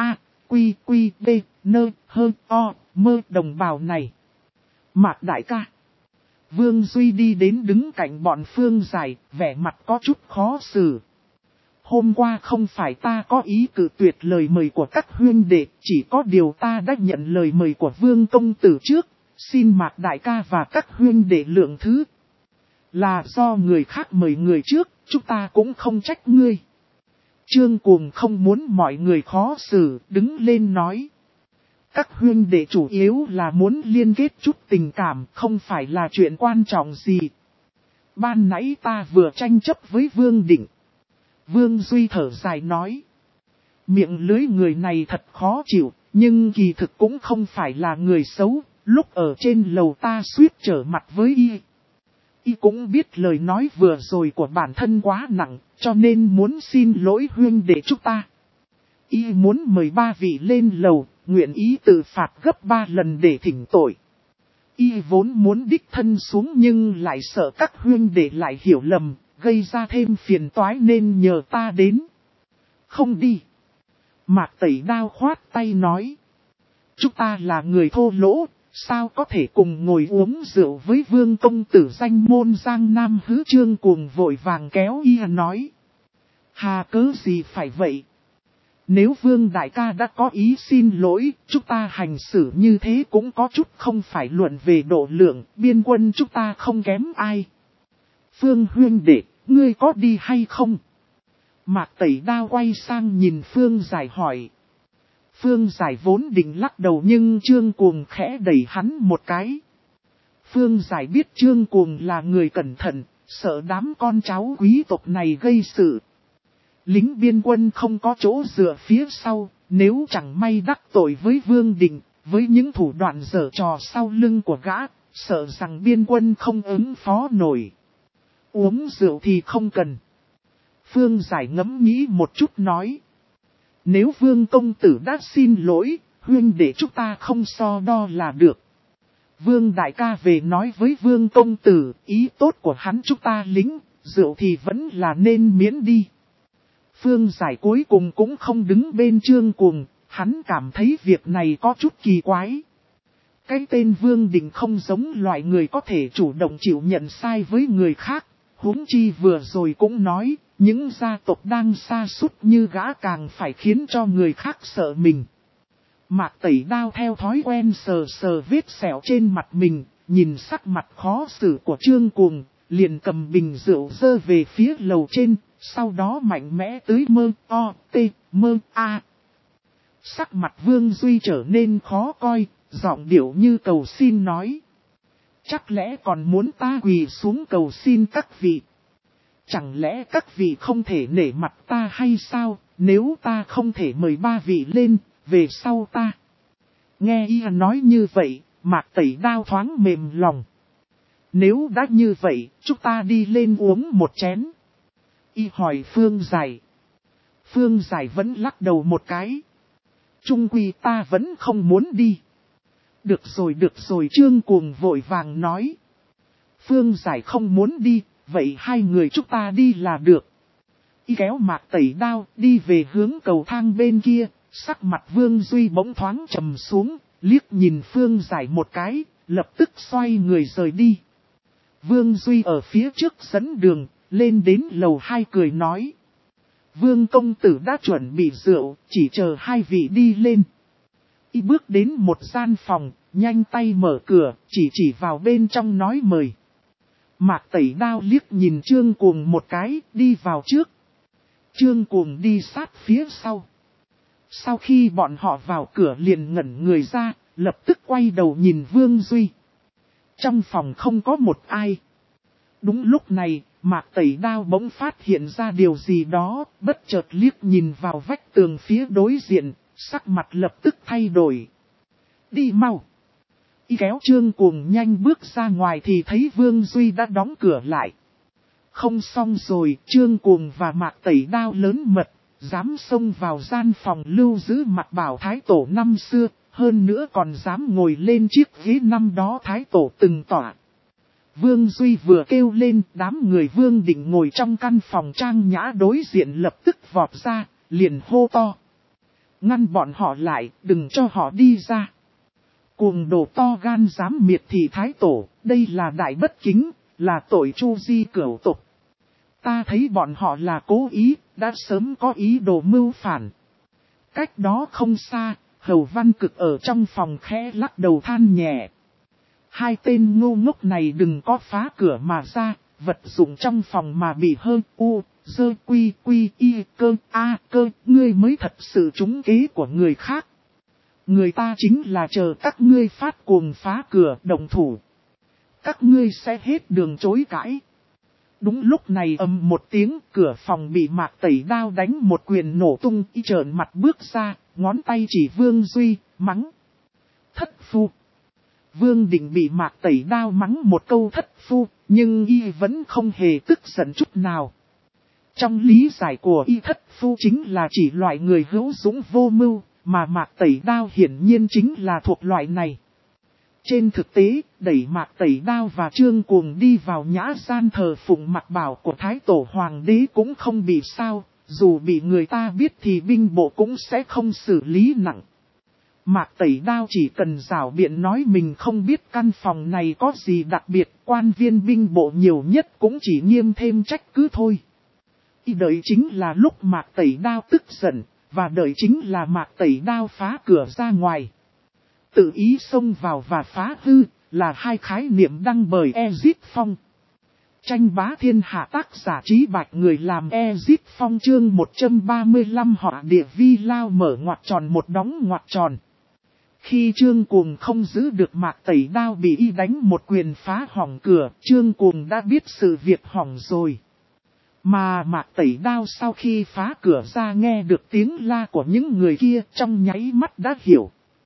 mơ đồng bào này. Mạc đại ca. Vương Duy đi đến đứng cạnh bọn Phương Giải, vẻ mặt có chút khó xử. Hôm qua không phải ta có ý cự tuyệt lời mời của các huynh đệ, chỉ có điều ta đã nhận lời mời của Vương công tử trước, xin Mạc đại ca và các huynh đệ lượng thứ. Là do người khác mời người trước, chúng ta cũng không trách ngươi. Trương Cuồng không muốn mọi người khó xử, đứng lên nói. Các huynh đệ chủ yếu là muốn liên kết chút tình cảm, không phải là chuyện quan trọng gì. Ban nãy ta vừa tranh chấp với Vương Định. Vương Duy thở dài nói. Miệng lưới người này thật khó chịu, nhưng kỳ thực cũng không phải là người xấu. Lúc ở trên lầu ta suýt trở mặt với y. Y cũng biết lời nói vừa rồi của bản thân quá nặng, cho nên muốn xin lỗi huynh đệ chúng ta. Y muốn mời 3 vị lên lầu, nguyện ý tự phạt gấp 3 lần để thỉnh tội. Y vốn muốn đích thân xuống nhưng lại sợ các huynh đệ lại hiểu lầm, gây ra thêm phiền toái nên nhờ ta đến. Không đi. Mạc Tẩy Đao khoát tay nói. Chúng ta là người thô lỗ, sao có thể cùng ngồi uống rượu với vương công tử danh môn Giang Nam Hứ. Trương Cuồng vội vàng kéo y nói. Hà cớ gì phải vậy? Nếu vương đại ca đã có ý xin lỗi, chúng ta hành xử như thế cũng có chút không phải luận về độ lượng, biên quân chúng ta không kém ai. Phương huynh đệ, ngươi có đi hay không? Mạc Tẩy Đao quay sang nhìn Phương Giải hỏi. Phương Giải vốn định lắc đầu nhưng Trương Cuồng khẽ đẩy hắn một cái. Phương Giải biết Trương Cuồng là người cẩn thận, sợ đám con cháu quý tộc này gây sự. Lính biên quân không có chỗ dựa phía sau, nếu chẳng may đắc tội với Vương Định, với những thủ đoạn giở trò sau lưng của gã, sợ rằng biên quân không ứng phó nổi. Uống rượu thì không cần. Phương Giải ngẫm nghĩ một chút nói. Nếu Vương công tử đã xin lỗi, huynh để chúng ta không so đo là được. Vương đại ca về nói với Vương công tử, ý tốt của hắn chúng ta lính, rượu thì vẫn là nên miễn đi. Phương Giải cuối cùng cũng không đứng bên Trương Cuồng, hắn cảm thấy việc này có chút kỳ quái. Cái tên Vương Định không giống loại người có thể chủ động chịu nhận sai với người khác, huống chi vừa rồi cũng nói, những gia tộc đang sa sút như gã càng phải khiến cho người khác sợ mình. Mạc Tẩy Đao theo thói quen sờ sờ vết sẹo trên mặt mình, nhìn sắc mặt khó xử của Trương Cuồng, liền cầm bình rượu dơ về phía lầu trên, sau đó mạnh mẽ tưới mơ a. Sắc mặt Vương Duy trở nên khó coi, giọng điệu như cầu xin nói. Chắc lẽ còn muốn ta quỳ xuống cầu xin các vị. Chẳng lẽ các vị không thể nể mặt ta hay sao, nếu ta không thể mời ba vị lên, về sau ta. Nghe y nói như vậy, Mạc Tẩy Đao thoáng mềm lòng. Nếu đã như vậy, chúng ta đi lên uống một chén. Y hỏi Phương Giải. Phương Giải vẫn lắc đầu một cái. Trung quy ta vẫn không muốn đi. Được rồi Trương Cuồng vội vàng nói. Phương Giải không muốn đi, vậy hai người chúng ta đi là được. Y kéo Mạc Tẩy Đao đi về hướng cầu thang bên kia, sắc mặt Vương Duy bỗng thoáng trầm xuống, liếc nhìn Phương Giải một cái, lập tức xoay người rời đi. Vương Duy ở phía trước dẫn đường, lên đến lầu 2 cười nói. Vương công tử đã chuẩn bị rượu, chỉ chờ hai vị đi lên. Y bước đến một gian phòng, nhanh tay mở cửa, chỉ vào bên trong nói mời. Mạc Tẩy Đao liếc nhìn Trương Cuồng một cái, đi vào trước. Trương Cuồng đi sát phía sau. Sau khi bọn họ vào cửa liền ngẩn người ra, lập tức quay đầu nhìn Vương Duy. Trong phòng không có một ai. Đúng lúc này, Mạc Tẩy Đao bỗng phát hiện ra điều gì đó, bất chợt liếc nhìn vào vách tường phía đối diện, sắc mặt lập tức thay đổi. Đi mau! Y kéo Trương Cuồng nhanh bước ra ngoài thì thấy Vương Duy đã đóng cửa lại. Không xong rồi, Trương Cuồng và Mạc Tẩy Đao lớn mật, dám xông vào gian phòng lưu giữ mặc bảo Thái Tổ năm xưa, hơn nữa còn dám ngồi lên chiếc ghế năm đó Thái Tổ từng tỏa. Vương Duy vừa kêu lên, đám người Vương Định ngồi trong căn phòng trang nhã đối diện lập tức vọt ra, liền hô to. Ngăn bọn họ lại, đừng cho họ đi ra. Cuồng đồ to gan dám miệt thị Thái Tổ, đây là đại bất kính, là tội chu di cửu tục. Ta thấy bọn họ là cố ý, đã sớm có ý đồ mưu phản. Cách đó không xa, Hầu Văn Cực ở trong phòng khẽ lắc đầu than nhẹ. Hai tên ngu ngốc này đừng có phá cửa mà ra, vật dụng trong phòng mà bị ngươi mới thật sự trúng kế của người khác. Người ta chính là chờ các ngươi phát cuồng phá cửa động thủ. Các ngươi sẽ hết đường chối cãi. Đúng lúc này ầm một tiếng, cửa phòng bị Mạc Tẩy Đao đánh một quyền nổ tung, y trợn mặt bước ra, ngón tay chỉ Vương Duy, mắng. Thất phu. Vương Định bị Mạc Tẩy Đao mắng một câu thất phu, nhưng y vẫn không hề tức giận chút nào. Trong lý giải của y thất phu chính là chỉ loại người hữu dũng vô mưu, mà Mạc Tẩy Đao hiển nhiên chính là thuộc loại này. Trên thực tế, đẩy Mạc Tẩy Đao và Trương Cuồng đi vào nhã gian thờ phụng Mạc Bảo của Thái Tổ Hoàng đế cũng không bị sao, dù bị người ta biết thì binh bộ cũng sẽ không xử lý nặng. Mạc Tẩy Đao chỉ cần rảo biện nói mình không biết căn phòng này có gì đặc biệt, quan viên binh bộ nhiều nhất cũng chỉ nghiêm thêm trách cứ thôi. Đợi chính là lúc Mạc Tẩy Đao tức giận, và đợi chính là Mạc Tẩy Đao phá cửa ra ngoài. Tự ý xông vào và phá hư, là hai khái niệm đăng bởi Ezip Phong. Tranh bá thiên hạ tác giả Trí Bạch người làm Ezip Phong chương 135 họ địa vi lao mở ngoặc tròn một đóng ngoặc tròn. Khi Trương Cuồng không giữ được Mạc Tẩy Đao bị y đánh một quyền phá hỏng cửa, Trương Cuồng đã biết sự việc hỏng rồi. Mà Mạc Tẩy Đao sau khi phá cửa ra nghe được tiếng la của những người kia trong nháy mắt đã hiểu.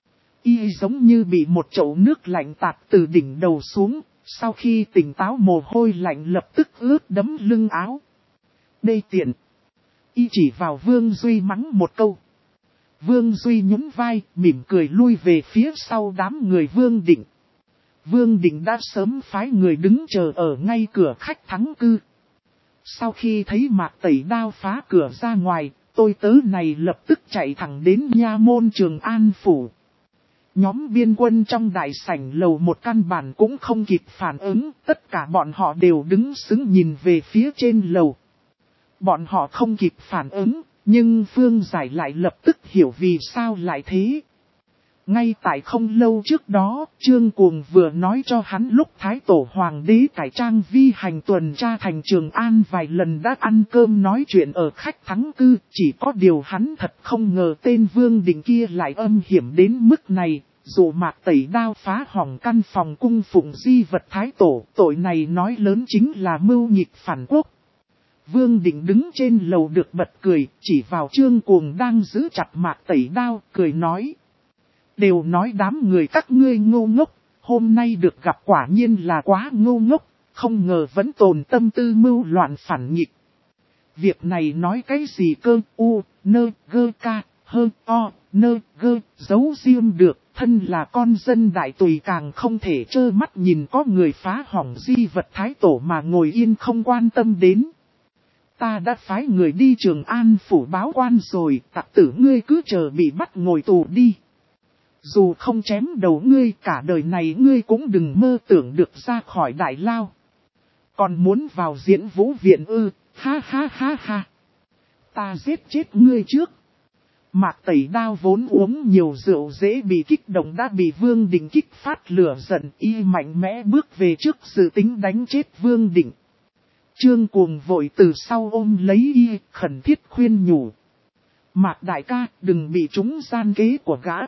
Y giống như bị một chậu nước lạnh tạt từ đỉnh đầu xuống, sau khi tỉnh táo mồ hôi lạnh lập tức ướt đẫm lưng áo. Đê tiện. Y chỉ vào Vương Duy mắng một câu. Vương Duy nhún vai, mỉm cười lui về phía sau đám người Vương Định. Vương Định đã sớm phái người đứng chờ ở ngay cửa khách thắng cư. Sau khi thấy Mạc Tẩy Đao phá cửa ra ngoài, tôi tớ này lập tức chạy thẳng đến nha môn Trường An Phủ. Nhóm biên quân trong đại sảnh lầu một căn bản cũng không kịp phản ứng, tất cả bọn họ đều đứng sững nhìn về phía trên lầu. Bọn họ không kịp phản ứng, nhưng Phương Giải lại lập tức hiểu vì sao lại thế. Ngay tại không lâu trước đó, Trương Cuồng vừa nói cho hắn lúc Thái Tổ Hoàng đế cải trang vi hành tuần tra thành Trường An vài lần đã ăn cơm nói chuyện ở khách thắng cư, chỉ có điều hắn thật không ngờ tên Vương Định kia lại âm hiểm đến mức này, dù Mạc Tẩy Đao phá hỏng căn phòng cung phụng di vật Thái Tổ, tội này nói lớn chính là mưu nghịch phản quốc. Vương Định đứng trên lầu được bật cười, chỉ vào Trương Cuồng đang giữ chặt Mạc Tẩy Đao, cười nói. Đều nói đám người các ngươi ngu ngốc, hôm nay được gặp quả nhiên là quá ngu ngốc, không ngờ vẫn tồn tâm tư mưu loạn phản nghịch. Việc này nói cái gì cơ, u, nơ, gơ ca, hơ, o, nơ, gơ, giấu riêng được, thân là con dân đại tùy càng không thể trơ mắt nhìn có người phá hỏng di vật Thái Tổ mà ngồi yên không quan tâm đến. Ta đã phái người đi Trường An Phủ báo quan rồi, tặc tử ngươi cứ chờ bị bắt ngồi tù đi. Dù không chém đầu ngươi cả đời này ngươi cũng đừng mơ tưởng được ra khỏi đại lao. Còn muốn vào diễn vũ viện ư, ha ha ha ha. Ta giết chết ngươi trước. Mạc Tẩy Đao vốn uống nhiều rượu dễ bị kích động đã bị Vương Định kích phát lửa giận, y mạnh mẽ bước về trước dự tính đánh chết Vương Định. Trương Cuồng vội từ sau ôm lấy y, khẩn thiết khuyên nhủ. Mạc đại ca, đừng bị trúng gian kế của gã.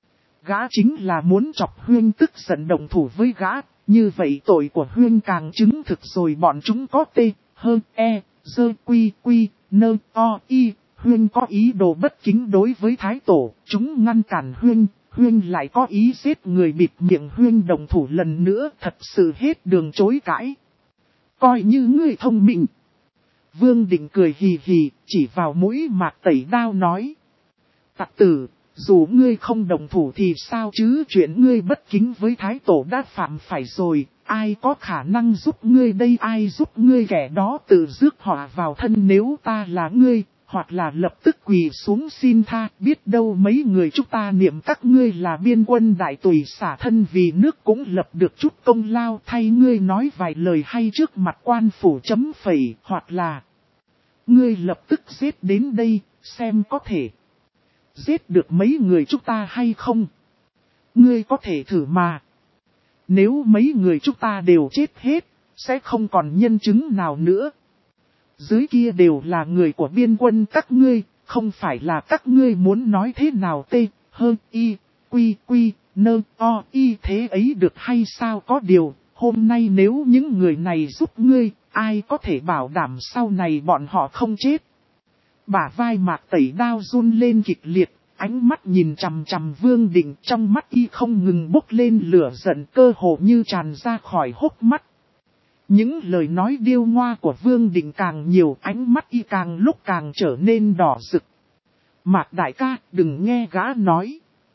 Gã chính là muốn chọc Huyên tức giận động thủ với gã, như vậy tội của Huyên càng chứng thực rồi bọn chúng có tê, hơn, e, dơ, quy, nơ, o, y. Huyên có ý đồ bất kính đối với Thái Tổ, chúng ngăn cản Huyên lại có ý giết người bịt miệng Huyên đồng thủ lần nữa, thật sự hết đường chối cãi. Coi như ngươi thông minh. Vương Định cười hì hì, chỉ vào mũi Mạc Tẩy Đao nói. Tặc tử, dù ngươi không đồng thủ thì sao chứ, chuyện ngươi bất kính với Thái Tổ đã phạm phải rồi, ai có khả năng giúp ngươi đây, ai giúp ngươi, kẻ đó tự rước họa vào thân nếu ta là ngươi, hoặc là lập tức quỳ xuống xin tha, biết đâu mấy người chúng ta niệm các ngươi là biên quân đại tùy xả thân vì nước cũng lập được chút công lao, thay ngươi nói vài lời hay trước mặt quan phủ chấm phẩy, hoặc là ngươi lập tức giết đến đây, xem có thể giết được mấy người chúng ta hay không. Ngươi có thể thử mà. Nếu mấy người chúng ta đều chết hết, sẽ không còn nhân chứng nào nữa. Dưới kia đều là người của biên quân các ngươi, không phải là các ngươi muốn nói thế nào tê, hơn y, quy, nơ, o, y thế ấy được hay sao, có điều, hôm nay nếu những người này giúp ngươi, ai có thể bảo đảm sau này bọn họ không chết. Bả vai Mạc Tẩy Đao run lên kịch liệt, ánh mắt nhìn chằm chằm Vương Định, trong mắt y không ngừng bốc lên lửa giận, cơ hồ như tràn ra khỏi hốc mắt. Những lời nói điêu ngoa của Vương Định càng nhiều, ánh mắt y càng lúc càng trở nên đỏ rực. Mạc đại ca, đừng nghe gã nói.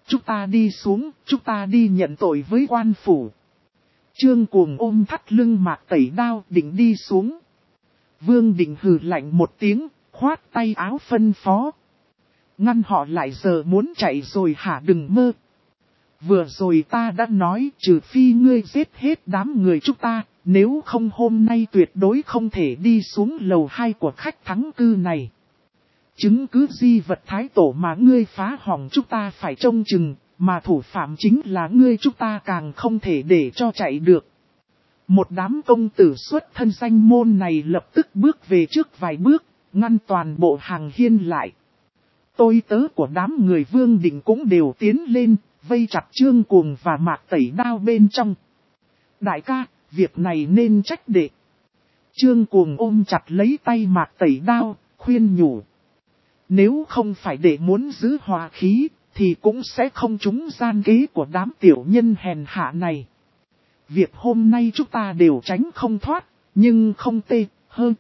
chúng ta đi xuống, chúng ta đi nhận tội với quan phủ. Trương Cuồng ôm thắt lưng Mạc Tẩy Đao định đi xuống. Vương Định hừ lạnh một tiếng, khoát tay áo phân phó. Ngăn họ lại, giờ muốn chạy rồi hả? Đừng mơ. Vừa rồi ta đã nói, trừ phi ngươi giết hết đám người chúng ta, nếu không hôm nay tuyệt đối không thể đi xuống lầu 2 của khách thắng cư này. Chứng cứ di vật thái tổ mà ngươi phá hỏng chúng ta phải trông chừng, mà thủ phạm chính là ngươi, chúng ta càng không thể để cho chạy được. Một đám công tử xuất thân danh môn này lập tức bước về trước vài bước, ngăn toàn bộ hàng hiên lại. Tôi tớ của đám người Vương Định cũng đều tiến lên, vây chặt Trương Cuồng và Mạc Tẩy Đao bên trong. Đại ca, việc này nên trách đệ. Trương Cuồng ôm chặt lấy tay Mạc Tẩy Đao, khuyên nhủ. Nếu không phải để muốn giữ hòa khí, thì cũng sẽ không trúng gian kế của đám tiểu nhân hèn hạ này. Việc hôm nay chúng ta đều tránh không thoát, nhưng không tê, hơn,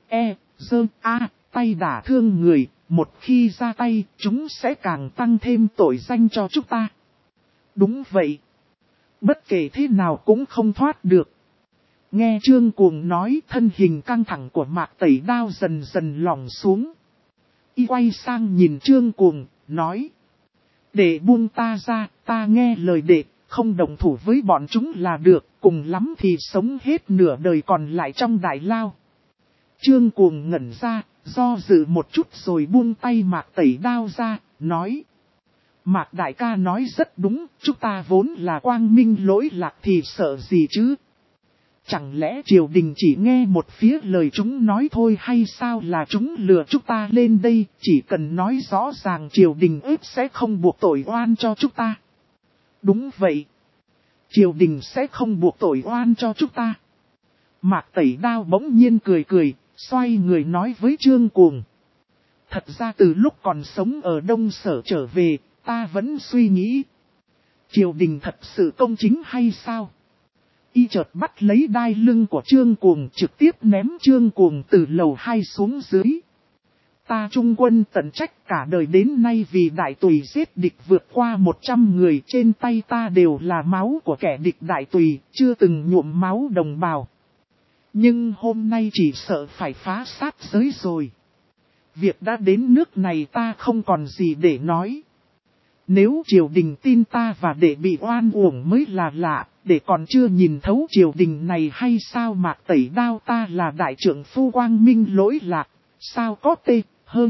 tay đả thương người, một khi ra tay, chúng sẽ càng tăng thêm tội danh cho chúng ta. Đúng vậy. Bất kể thế nào cũng không thoát được. Nghe Trương Cuồng nói, thân hình căng thẳng của Mạc Tẩy Đao dần dần lỏng xuống. Y quay sang nhìn Trương Cuồng, nói. Để buông ta ra, ta nghe lời đệ, không đồng thủ với bọn chúng là được, cùng lắm thì sống hết nửa đời còn lại trong đại lao. Trương Cuồng ngẩn ra, do dự một chút rồi buông tay Mạc Tẩy Đao ra, nói. Mạc đại ca nói rất đúng, chúng ta vốn là quang minh lỗi lạc thì sợ gì chứ? Chẳng lẽ triều đình chỉ nghe một phía lời chúng nói thôi hay sao, là chúng lừa chúng ta lên đây, chỉ cần nói rõ ràng triều đình ếp sẽ không buộc tội oan cho chúng ta. Đúng vậy. Triều đình sẽ không buộc tội oan cho chúng ta. Mạc Tẩy Đao bỗng nhiên cười cười, xoay người nói với Trương Cuồng. Thật ra từ lúc còn sống ở Đông Sở trở về, ta vẫn suy nghĩ. Triều đình thật sự công chính hay sao? Y chợt bắt lấy đai lưng của Trương Cuồng, trực tiếp ném Trương Cuồng từ lầu 2 xuống dưới. Ta trung quân tận trách cả đời đến nay vì đại tùy giết địch vượt qua 100 người, trên tay ta đều là máu của kẻ địch đại tùy, chưa từng nhuộm máu đồng bào. Nhưng hôm nay chỉ sợ phải phá sát giới rồi. Việc đã đến nước này ta không còn gì để nói. Nếu triều đình tin ta và để bị oan uổng mới là lạ, để còn chưa nhìn thấu triều đình này hay sao? Mạc Tẩy Đao, ta là đại trưởng phu quang minh lỗi lạc, sao có tê, hơn,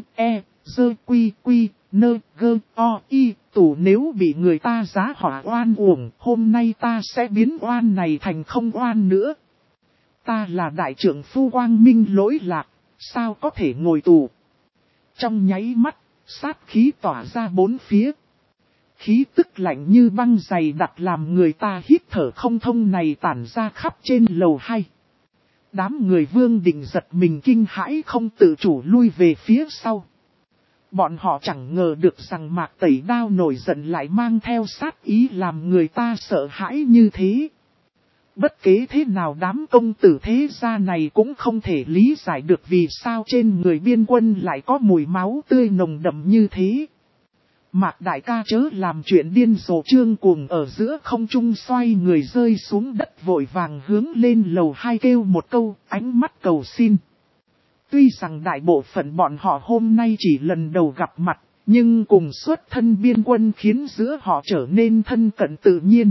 tủ nếu bị người ta giá họa oan uổng, hôm nay ta sẽ biến oan này thành không oan nữa. Ta là đại trưởng phu quang minh lỗi lạc, sao có thể ngồi tù? Trong nháy mắt, sát khí tỏa ra bốn phía. Khí tức lạnh như băng dày đặc làm người ta hít thở không thông này tản ra khắp trên lầu 2. Đám người Vương Định giật mình kinh hãi, không tự chủ lui về phía sau. Bọn họ chẳng ngờ được rằng Mạc Tẩy Đao nổi giận lại mang theo sát ý làm người ta sợ hãi như thế. Bất kể thế nào đám công tử thế gia này cũng không thể lý giải được vì sao trên người biên quân lại có mùi máu tươi nồng đậm như thế. Mạc đại ca chớ làm chuyện điên rồ. Trương Cuồng ở giữa không trung xoay người rơi xuống đất, vội vàng hướng lên lầu 2 kêu một câu, ánh mắt cầu xin. Tuy rằng đại bộ phận bọn họ hôm nay chỉ lần đầu gặp mặt, nhưng cùng xuất thân biên quân khiến giữa họ trở nên thân cận tự nhiên.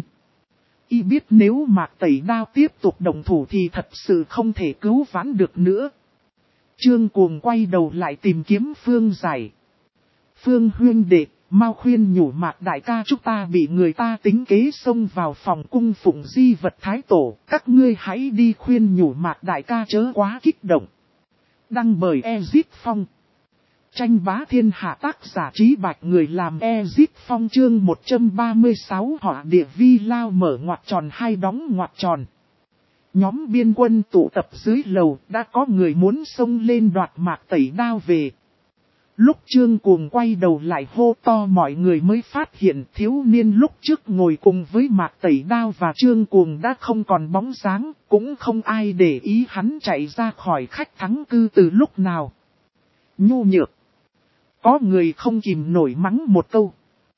Y biết nếu Mạc Tẩy Đao tiếp tục động thủ thì thật sự không thể cứu vãn được nữa. Trương Cuồng quay đầu lại tìm kiếm Phương Giải. Phương huynh đệ, mau khuyên nhủ Mạc đại ca, chúng ta bị người ta tính kế xông vào phòng cung phụng di vật thái tổ. Các ngươi hãy đi khuyên nhủ Mạc đại ca chớ quá kích động. Đăng bởi Ezit Phong. Tranh bá thiên hạ, tác giả Trí Bạch, người làm Ezit Phong. Chương 136, họ địa vi lao mở ngoặc tròn hai đóng ngoặc tròn. Nhóm biên quân tụ tập dưới lầu, đã có người muốn xông lên đoạt Mạc Tẩy Đao về. Lúc Trương Cuồng quay đầu lại hô to, mọi người mới phát hiện thiếu niên lúc trước ngồi cùng với Mạc Tẩy Đao và Trương Cuồng đã không còn bóng dáng, cũng không ai để ý hắn chạy ra khỏi khách thắng cư từ lúc nào. Nhu nhược. Có người không kìm nổi mắng một câu.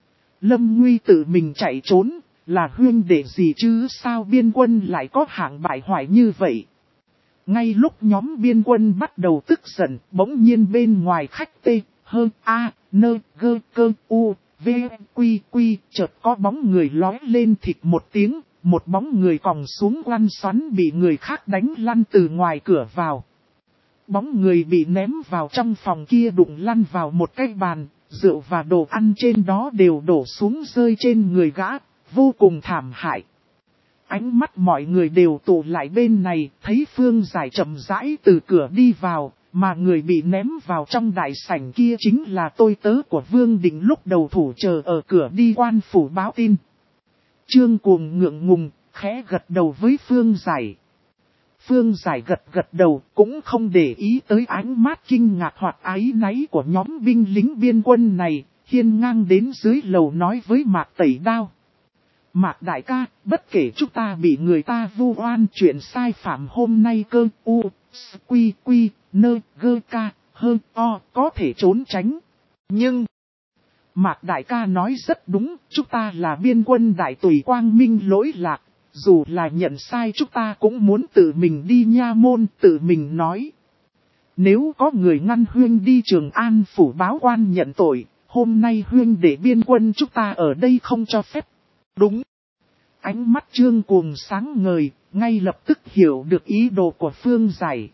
Lâm Nguy tự mình chạy trốn, là huynh đệ gì chứ sao biên quân lại có hạng bại hoại như vậy. Ngay lúc nhóm biên quân bắt đầu tức giận, bỗng nhiên bên ngoài khách T, hơn A, nơ, gơ, cơ, u, v, quy, quy, chợt có bóng người lói lên thịt một tiếng, một bóng người còng xuống lăn xoắn bị người khác đánh lăn từ ngoài cửa vào. Bóng người bị ném vào trong phòng kia đụng lăn vào một cái bàn, rượu và đồ ăn trên đó đều đổ xuống rơi trên người gã, vô cùng thảm hại. Ánh mắt mọi người đều tụ lại bên này, thấy Phương Giải chậm rãi từ cửa đi vào, mà người bị ném vào trong đại sảnh kia chính là tôi tớ của Vương Định lúc đầu thủ chờ ở cửa đi quan phủ báo tin. Trương Cuồng ngượng ngùng, khẽ gật đầu với Phương Giải. Phương Giải gật gật đầu, cũng không để ý tới ánh mắt kinh ngạc hoặc áy náy của nhóm binh lính biên quân này, hiên ngang đến dưới lầu nói với Mạc Tẩy Đao. Mạc đại ca, bất kể chúng ta bị người ta vu oan chuyện sai phạm hôm nay cơ u, quy quy, nơ, gơ ca, hơn o, có thể trốn tránh. Nhưng, Mạc đại ca nói rất đúng, chúng ta là biên quân đại tùy quang minh lỗi lạc, dù là nhận sai chúng ta cũng muốn tự mình đi nha môn, tự mình nói. Nếu có người ngăn huyên đi Trường An phủ báo quan nhận tội, hôm nay huyên để biên quân chúng ta ở đây không cho phép. Đúng. Ánh mắt Trương Cuồng sáng ngời, ngay lập tức hiểu được ý đồ của Phương Giải.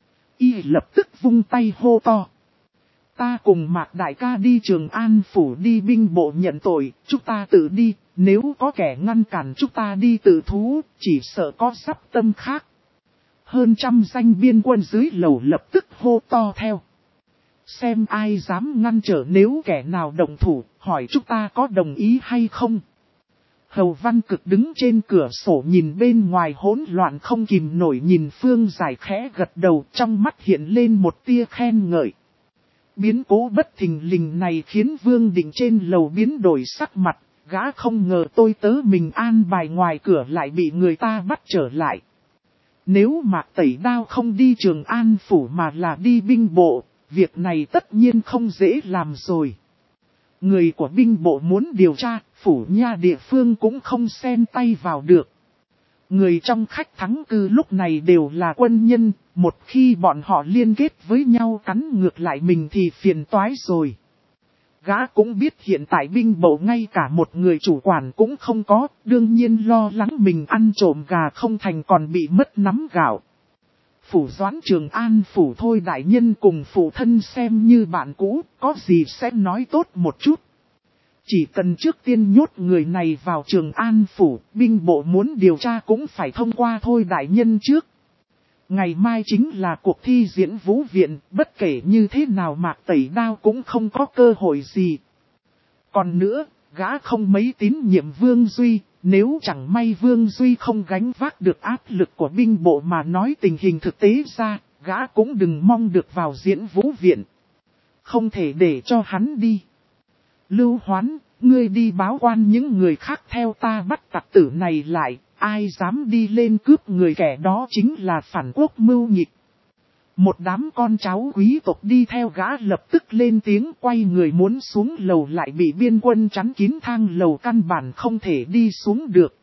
Y lập tức vung tay hô to. Ta cùng Mạc đại ca đi Trường An phủ đi binh bộ nhận tội, chúng ta tự đi, nếu có kẻ ngăn cản chúng ta đi tự thú, chỉ sợ có sắp tâm khác. Hơn trăm danh biên quân dưới lầu lập tức hô to theo. Xem ai dám ngăn trở nếu kẻ nào đồng thủ, hỏi chúng ta có đồng ý hay không. Hầu Văn Cực đứng trên cửa sổ nhìn bên ngoài hỗn loạn không kìm nổi nhìn Phương Giải khẽ gật đầu trong mắt hiện lên một tia khen ngợi. Biến cố bất thình lình này khiến Vương Định trên lầu biến đổi sắc mặt, gã không ngờ tôi tớ mình an bài ngoài cửa lại bị người ta bắt trở lại. Nếu Mạc Tẩy Đao không đi Trường An phủ mà là đi binh bộ, việc này tất nhiên không dễ làm rồi. Người của binh bộ muốn điều tra, phủ nha địa phương cũng không xen tay vào được. Người trong khách thắng cư lúc này đều là quân nhân, một khi bọn họ liên kết với nhau cắn ngược lại mình thì phiền toái rồi. Gã cũng biết hiện tại binh bộ ngay cả một người chủ quản cũng không có, đương nhiên lo lắng mình ăn trộm gà không thành còn bị mất nắm gạo. Phủ Doãn Trường An phủ thôi đại nhân cùng phụ thân xem như bạn cũ, có gì sẽ nói tốt một chút. Chỉ cần trước tiên nhốt người này vào Trường An phủ, binh bộ muốn điều tra cũng phải thông qua thôi đại nhân trước. Ngày mai chính là cuộc thi diễn vũ viện, bất kể như thế nào Mạc Tẩy Đao cũng không có cơ hội gì. Còn nữa, gã không mấy tín nhiệm Vương Duy, nếu chẳng may Vương Duy không gánh vác được áp lực của binh bộ mà nói tình hình thực tế ra, gã cũng đừng mong được vào diễn vũ viện. Không thể để cho hắn đi. Lưu Hoán, ngươi đi báo quan những người khác theo ta bắt tặc tử này lại, ai dám đi lên cướp người kẻ đó chính là phản quốc mưu nghịch. Một đám con cháu quý tộc đi theo gã lập tức lên tiếng quay người muốn xuống lầu lại bị biên quân chắn kín thang lầu căn bản không thể đi xuống được.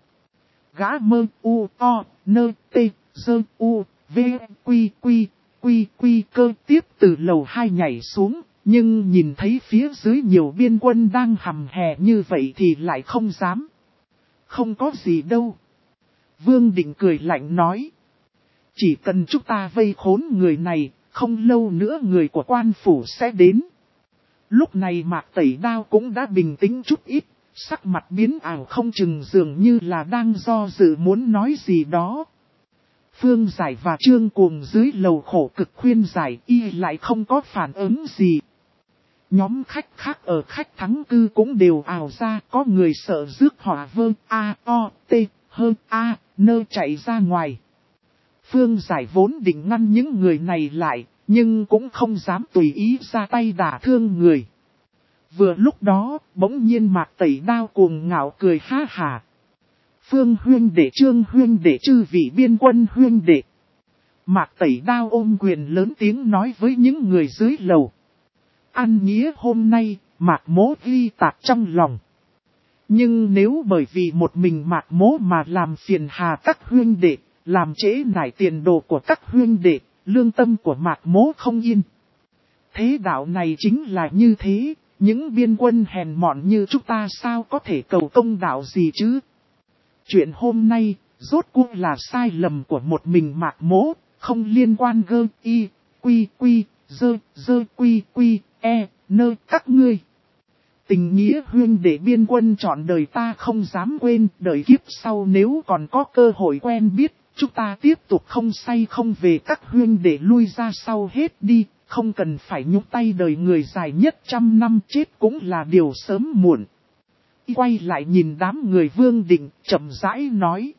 Gã mơ u o nơ tê dơ u v quy quy quy quy cơ tiếp từ lầu 2 nhảy xuống. Nhưng nhìn thấy phía dưới nhiều biên quân đang hầm hè như vậy thì lại không dám. Không có gì đâu. Vương Định cười lạnh nói. Chỉ cần chúng ta vây khốn người này, không lâu nữa người của quan phủ sẽ đến. Lúc này Mạc Tẩy Đao cũng đã bình tĩnh chút ít, sắc mặt biến ảo không chừng dường như là đang do dự muốn nói gì đó. Phương Giải và Trương Cuồng dưới lầu khổ cực khuyên giải y lại không có phản ứng gì. Nhóm khách khác ở khách thắng cư cũng đều ào ra, có người sợ rước hỏa vơ a o t hơn a nơ chạy ra ngoài. Phương Giải vốn định ngăn những người này lại, nhưng cũng không dám tùy ý ra tay đả thương người. Vừa lúc đó, bỗng nhiên Mạc Tẩy Đao cuồng ngạo cười ha hà. Phương huyên đệ Trương huyên đệ chư vị biên quân huyên đệ. Mạc Tẩy Đao ôm quyền lớn tiếng nói với những người dưới lầu. Ăn nghĩa hôm nay, Mạc Mỗ ghi tạc trong lòng. Nhưng nếu bởi vì một mình Mạc Mỗ mà làm phiền hà các huynh đệ, làm trễ nải tiền đồ của các huynh đệ, lương tâm của Mạc Mỗ không yên. Thế đạo này chính là như thế, những biên quân hèn mọn như chúng ta sao có thể cầu công đạo gì chứ? Chuyện hôm nay, rốt cuộc là sai lầm của một mình Mạc Mỗ, không liên quan gơ, y, quy, dơ, quy, nơ các ngươi. Tình nghĩa huynh đệ biên quân chọn đời ta không dám quên, đời kiếp sau nếu còn có cơ hội quen biết, chúng ta tiếp tục không say không về các huynh đệ lui ra sau hết đi, không cần phải nhúc tay đời người dài nhất 100 năm chết cũng là điều sớm muộn. Quay lại nhìn đám người Vương Định, chậm rãi nói.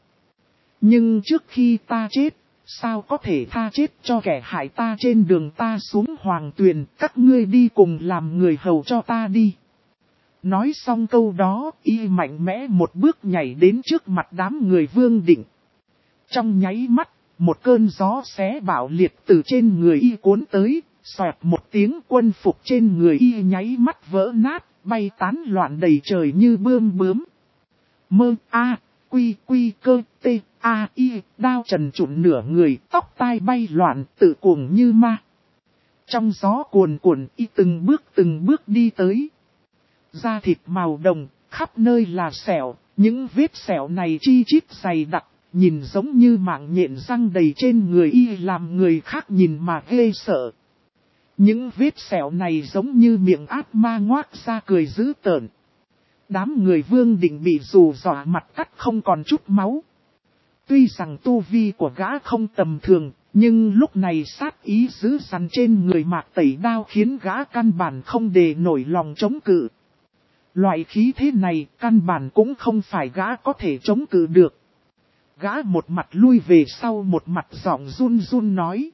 Nhưng trước khi ta chết, sao có thể tha chết cho kẻ hại ta trên đường ta xuống hoàng tuyền, các ngươi đi cùng làm người hầu cho ta đi. Nói xong câu đó, y mạnh mẽ một bước nhảy đến trước mặt đám người Vương Định. Trong nháy mắt, một cơn gió xé bạo liệt từ trên người y cuốn tới, xoẹt một tiếng quân phục trên người y nháy mắt vỡ nát, bay tán loạn đầy trời như bươm bướm. Mơ a, quy cơ tê a y, đao trần trụn nửa người, tóc tai bay loạn, tự cuồng như ma. Trong gió cuồn cuộn y từng bước đi tới. Da thịt màu đồng, khắp nơi là sẹo, những vết sẹo này chi chít dày đặc, nhìn giống như mạng nhện răng đầy trên người y làm người khác nhìn mà ghê sợ. Những vết sẹo này giống như miệng ác ma ngoác ra cười dữ tợn. Đám người Vương Định bị dù dọa mặt cắt không còn chút máu. Tuy rằng tu vi của gã không tầm thường, nhưng lúc này sát ý dữ dằn trên người Mạc Tẩy Đao khiến gã căn bản không để nổi lòng chống cự. Loại khí thế này căn bản cũng không phải gã có thể chống cự được. Gã một mặt lui về sau một mặt giọng run run nói.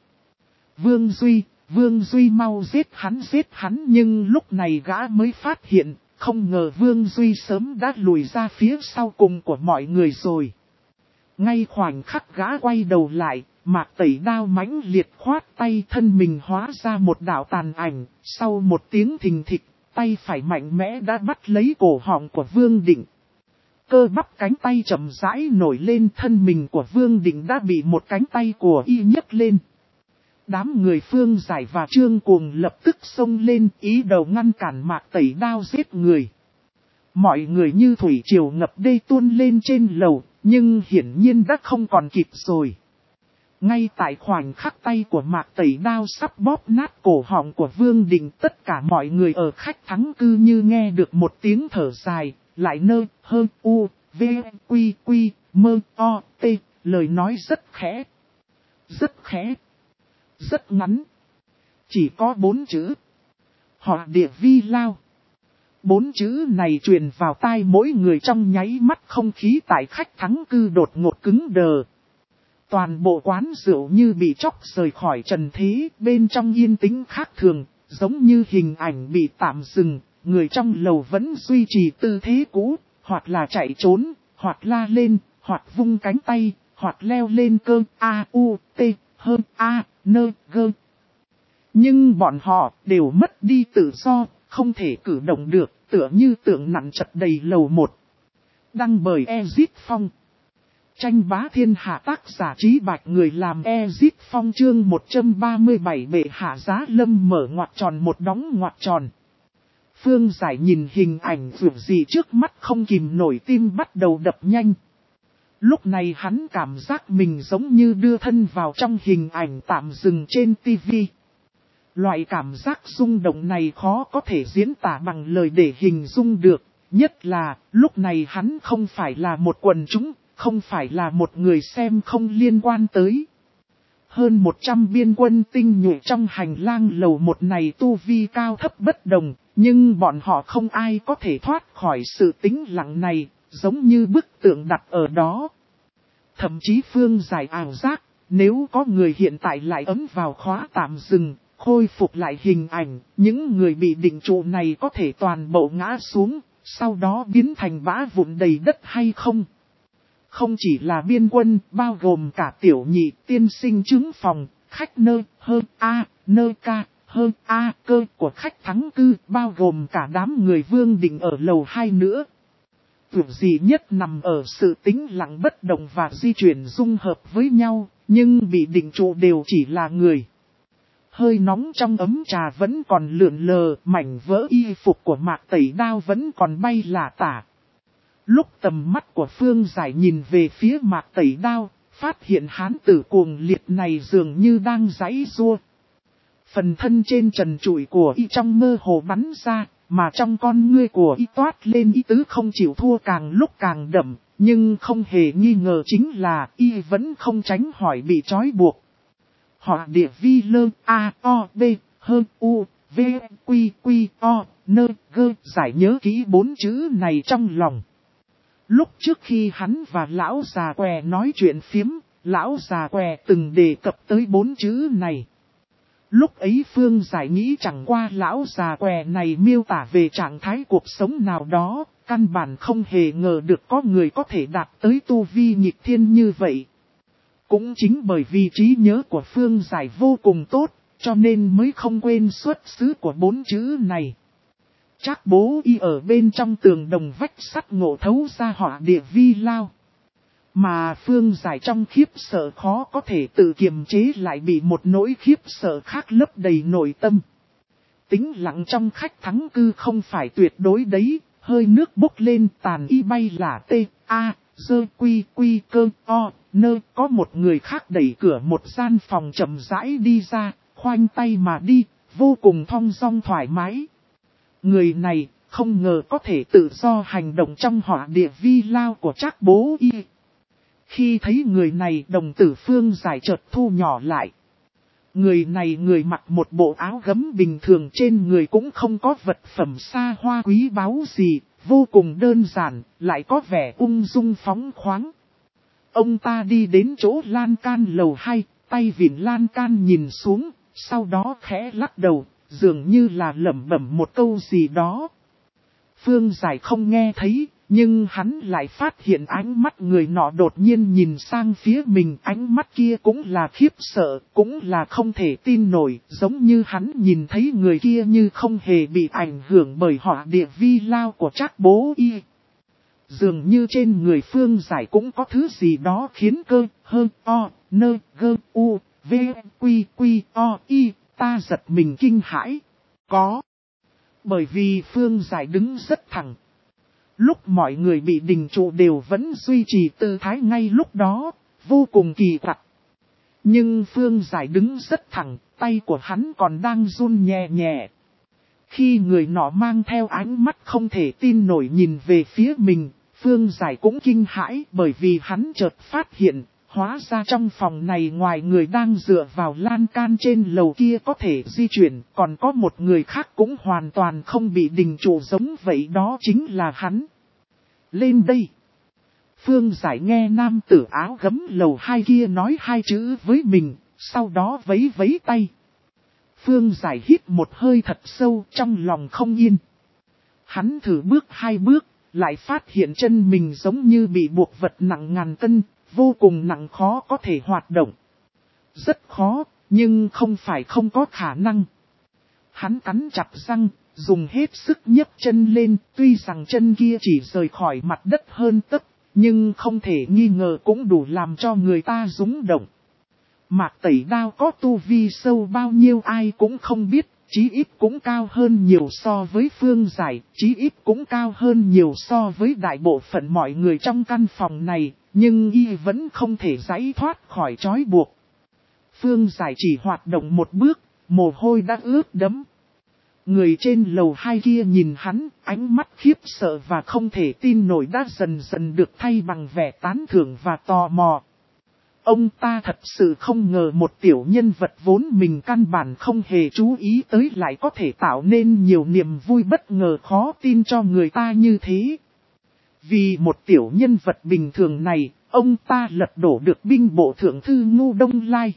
Vương Duy mau giết hắn nhưng lúc này gã mới phát hiện, không ngờ Vương Duy sớm đã lùi ra phía sau cùng của mọi người rồi. Ngay khoảnh khắc gã quay đầu lại, Mạc Tẩy Đao mãnh liệt khoát tay thân mình hóa ra một đạo tàn ảnh, sau một tiếng thình thịch, tay phải mạnh mẽ đã bắt lấy cổ họng của Vương Định. Cơ bắp cánh tay chậm rãi nổi lên thân mình của Vương Định đã bị một cánh tay của y nhấc lên. Đám người Phương Giải và Trương Cuồng lập tức xông lên ý đầu ngăn cản Mạc Tẩy Đao giết người. Mọi người như thủy triều ngập đê tuôn lên trên lầu, nhưng hiển nhiên đã không còn kịp rồi. Ngay tại khoảnh khắc tay của Mạc Tẩy Đao sắp bóp nát cổ họng của Vương Định, tất cả mọi người ở khách thắng cư như nghe được một tiếng thở dài, lại nơ, hơ, u, v, quy, mơ, o, t, lời nói rất khẽ, rất ngắn. Chỉ có 4 chữ. Họ địa vi lao. 4 chữ này truyền vào tai mỗi người trong nháy mắt không khí tại khách thắng cư đột ngột cứng đờ. Toàn bộ quán rượu như bị chóc rời khỏi trần thế, bên trong yên tĩnh khác thường, giống như hình ảnh bị tạm dừng, người trong lầu vẫn duy trì tư thế cũ, hoặc là chạy trốn, hoặc la lên, hoặc vung cánh tay, hoặc leo lên cơ A, U, T, hơn A, nơ, gơ. Nhưng bọn họ đều mất đi tự do, không thể cử động được, tựa như tượng nặng chật đầy lầu một. Đăng bởi Ezit Phong. Tranh bá thiên hạ tác giả Trí Bạch người làm Ezit Phong chương 137 bệ hạ giá lâm mở ngoặc tròn một đóng ngoặc tròn. Phương Giải nhìn hình ảnh vượt gì trước mắt không kìm nổi tim bắt đầu đập nhanh. Lúc này hắn cảm giác mình giống như đưa thân vào trong hình ảnh tạm dừng trên tivi. Loại cảm giác rung động này khó có thể diễn tả bằng lời để hình dung được, nhất là lúc này hắn không phải là một quần chúng, không phải là một người xem không liên quan tới. Hơn 100 biên quân tinh nhuệ trong hành lang lầu một này tu vi cao thấp bất đồng, nhưng bọn họ không ai có thể thoát khỏi sự tĩnh lặng này, giống như bức tượng đặt ở đó. Thậm chí Phương Giải ảo giác, nếu có người hiện tại lại ấn vào khóa tạm dừng, khôi phục lại hình ảnh, những người bị định trụ này có thể toàn bộ ngã xuống, sau đó biến thành bã vụn đầy đất hay không? Không chỉ là biên quân, bao gồm cả tiểu nhị, tiên sinh chứng phòng, khách nơ, hơn A, nơ ca, hơn A cơ của khách thắng cư, bao gồm cả đám người Vương Định ở lầu 2 nữa. tuyệt dị nhất nằm ở sự tĩnh lặng bất động và di chuyển dung hợp với nhau, nhưng bị định trụ đều chỉ là người. Hơi nóng trong ấm trà vẫn còn lượn lờ, mảnh vỡ y phục của Mạc Tẩy Đao vẫn còn bay lả tả. Lúc tầm mắt của Phương Giải nhìn về phía Mạc Tẩy Đao, phát hiện hán tử cuồng liệt này dường như đang giãy giụa. Phần thân trên trần trụi của y trong mơ hồ bắn ra, mà trong con ngươi của y toát lên ý tứ không chịu thua càng lúc càng đậm, nhưng không hề nghi ngờ chính là y vẫn không tránh hỏi bị trói buộc. Họ địa vi lơ A O B hơn U V Quy Quy O nơ gơ, giải nhớ kỹ 4 chữ này trong lòng. Lúc trước khi hắn và lão già què nói chuyện phiếm, lão già què từng đề cập tới 4 chữ này. Lúc ấy Phương Giải nghĩ chẳng qua lão già què này miêu tả về trạng thái cuộc sống nào đó, căn bản không hề ngờ được có người có thể đạt tới tu vi nghịch thiên như vậy. Cũng chính bởi vì trí nhớ của Phương Giải vô cùng tốt, cho nên mới không quên xuất xứ của 4 chữ này. Trác Bố Y ở bên trong tường đồng vách sắt ngộ thấu ra họa địa vi lao. Mà Phương Giải trong khiếp sợ khó có thể tự kiềm chế lại bị một nỗi khiếp sợ khác lấp đầy nội tâm. Tĩnh lặng trong khách thắng cư không phải tuyệt đối đấy, hơi nước bốc lên tàn y bay là tê, a, dơ quy quy cơ, o, nơ. Có một người khác đẩy cửa một gian phòng chậm rãi đi ra, khoanh tay mà đi, vô cùng thong dong thoải mái. Người này không ngờ có thể tự do hành động trong họa địa vi lao của Trác Bố Y. Khi thấy người này, đồng tử Phương Giải chợt thu nhỏ lại. Người này người mặc một bộ áo gấm bình thường, trên người cũng không có vật phẩm xa hoa quý báu gì, vô cùng đơn giản, lại có vẻ ung dung phóng khoáng. Ông ta đi đến chỗ lan can lầu 2, tay vịn lan can nhìn xuống, sau đó khẽ lắc đầu, dường như là lẩm bẩm một câu gì đó. Phương Giải không nghe thấy, nhưng hắn lại phát hiện ánh mắt người nọ đột nhiên nhìn sang phía mình. Ánh mắt kia cũng là khiếp sợ, cũng là không thể tin nổi, giống như hắn nhìn thấy người kia như không hề bị ảnh hưởng bởi họa địa vi lao của Trác Bố Y. Dường như trên người Phương Giải cũng có thứ gì đó khiến cơ, hơn, o, nơ, gơ, u, v, quy, quy, o, y, ta giật mình kinh hãi. Có. Bởi vì Phương Giải đứng rất thẳng. Lúc mọi người bị đình trụ đều vẫn duy trì tư thái ngay lúc đó, vô cùng kỳ quặc. Nhưng Phương Giải đứng rất thẳng, tay của hắn còn đang run nhẹ nhẹ. Khi người nọ mang theo ánh mắt không thể tin nổi nhìn về phía mình, Phương Giải cũng kinh hãi bởi vì hắn chợt phát hiện, hóa ra trong phòng này ngoài người đang dựa vào lan can trên lầu kia có thể di chuyển, còn có một người khác cũng hoàn toàn không bị đình trụ giống vậy, đó chính là hắn. Lên đây! Phương Giải nghe nam tử áo gấm lầu 2 kia nói 2 chữ với mình, sau đó vẫy vẫy tay. Phương Giải hít một hơi thật sâu, trong lòng không yên. Hắn thử bước 2 bước, lại phát hiện chân mình giống như bị buộc vật nặng ngàn cân, vô cùng nặng, khó có thể hoạt động. Rất khó, nhưng không phải không có khả năng. Hắn cắn chặt răng, dùng hết sức nhấc chân lên, tuy rằng chân kia chỉ rời khỏi mặt đất hơn tấc, nhưng không thể nghi ngờ cũng đủ làm cho người ta rúng động. Mạc Tẩy Đao có tu vi sâu bao nhiêu ai cũng không biết, chí ít cũng cao hơn nhiều so với Phương Giải, chí ít cũng cao hơn nhiều so với đại bộ phận mọi người trong căn phòng này, nhưng y vẫn không thể giãy thoát khỏi trói buộc. Phương Giải chỉ hoạt động một bước, mồ hôi đã ướt đẫm. Người trên lầu 2 kia nhìn hắn, ánh mắt khiếp sợ và không thể tin nổi đã dần dần được thay bằng vẻ tán thưởng và tò mò. Ông ta thật sự không ngờ một tiểu nhân vật vốn mình căn bản không hề chú ý tới lại có thể tạo nên nhiều niềm vui bất ngờ khó tin cho người ta như thế. Vì một tiểu nhân vật bình thường này, ông ta lật đổ được binh bộ thượng thư Ngô Đông Lai.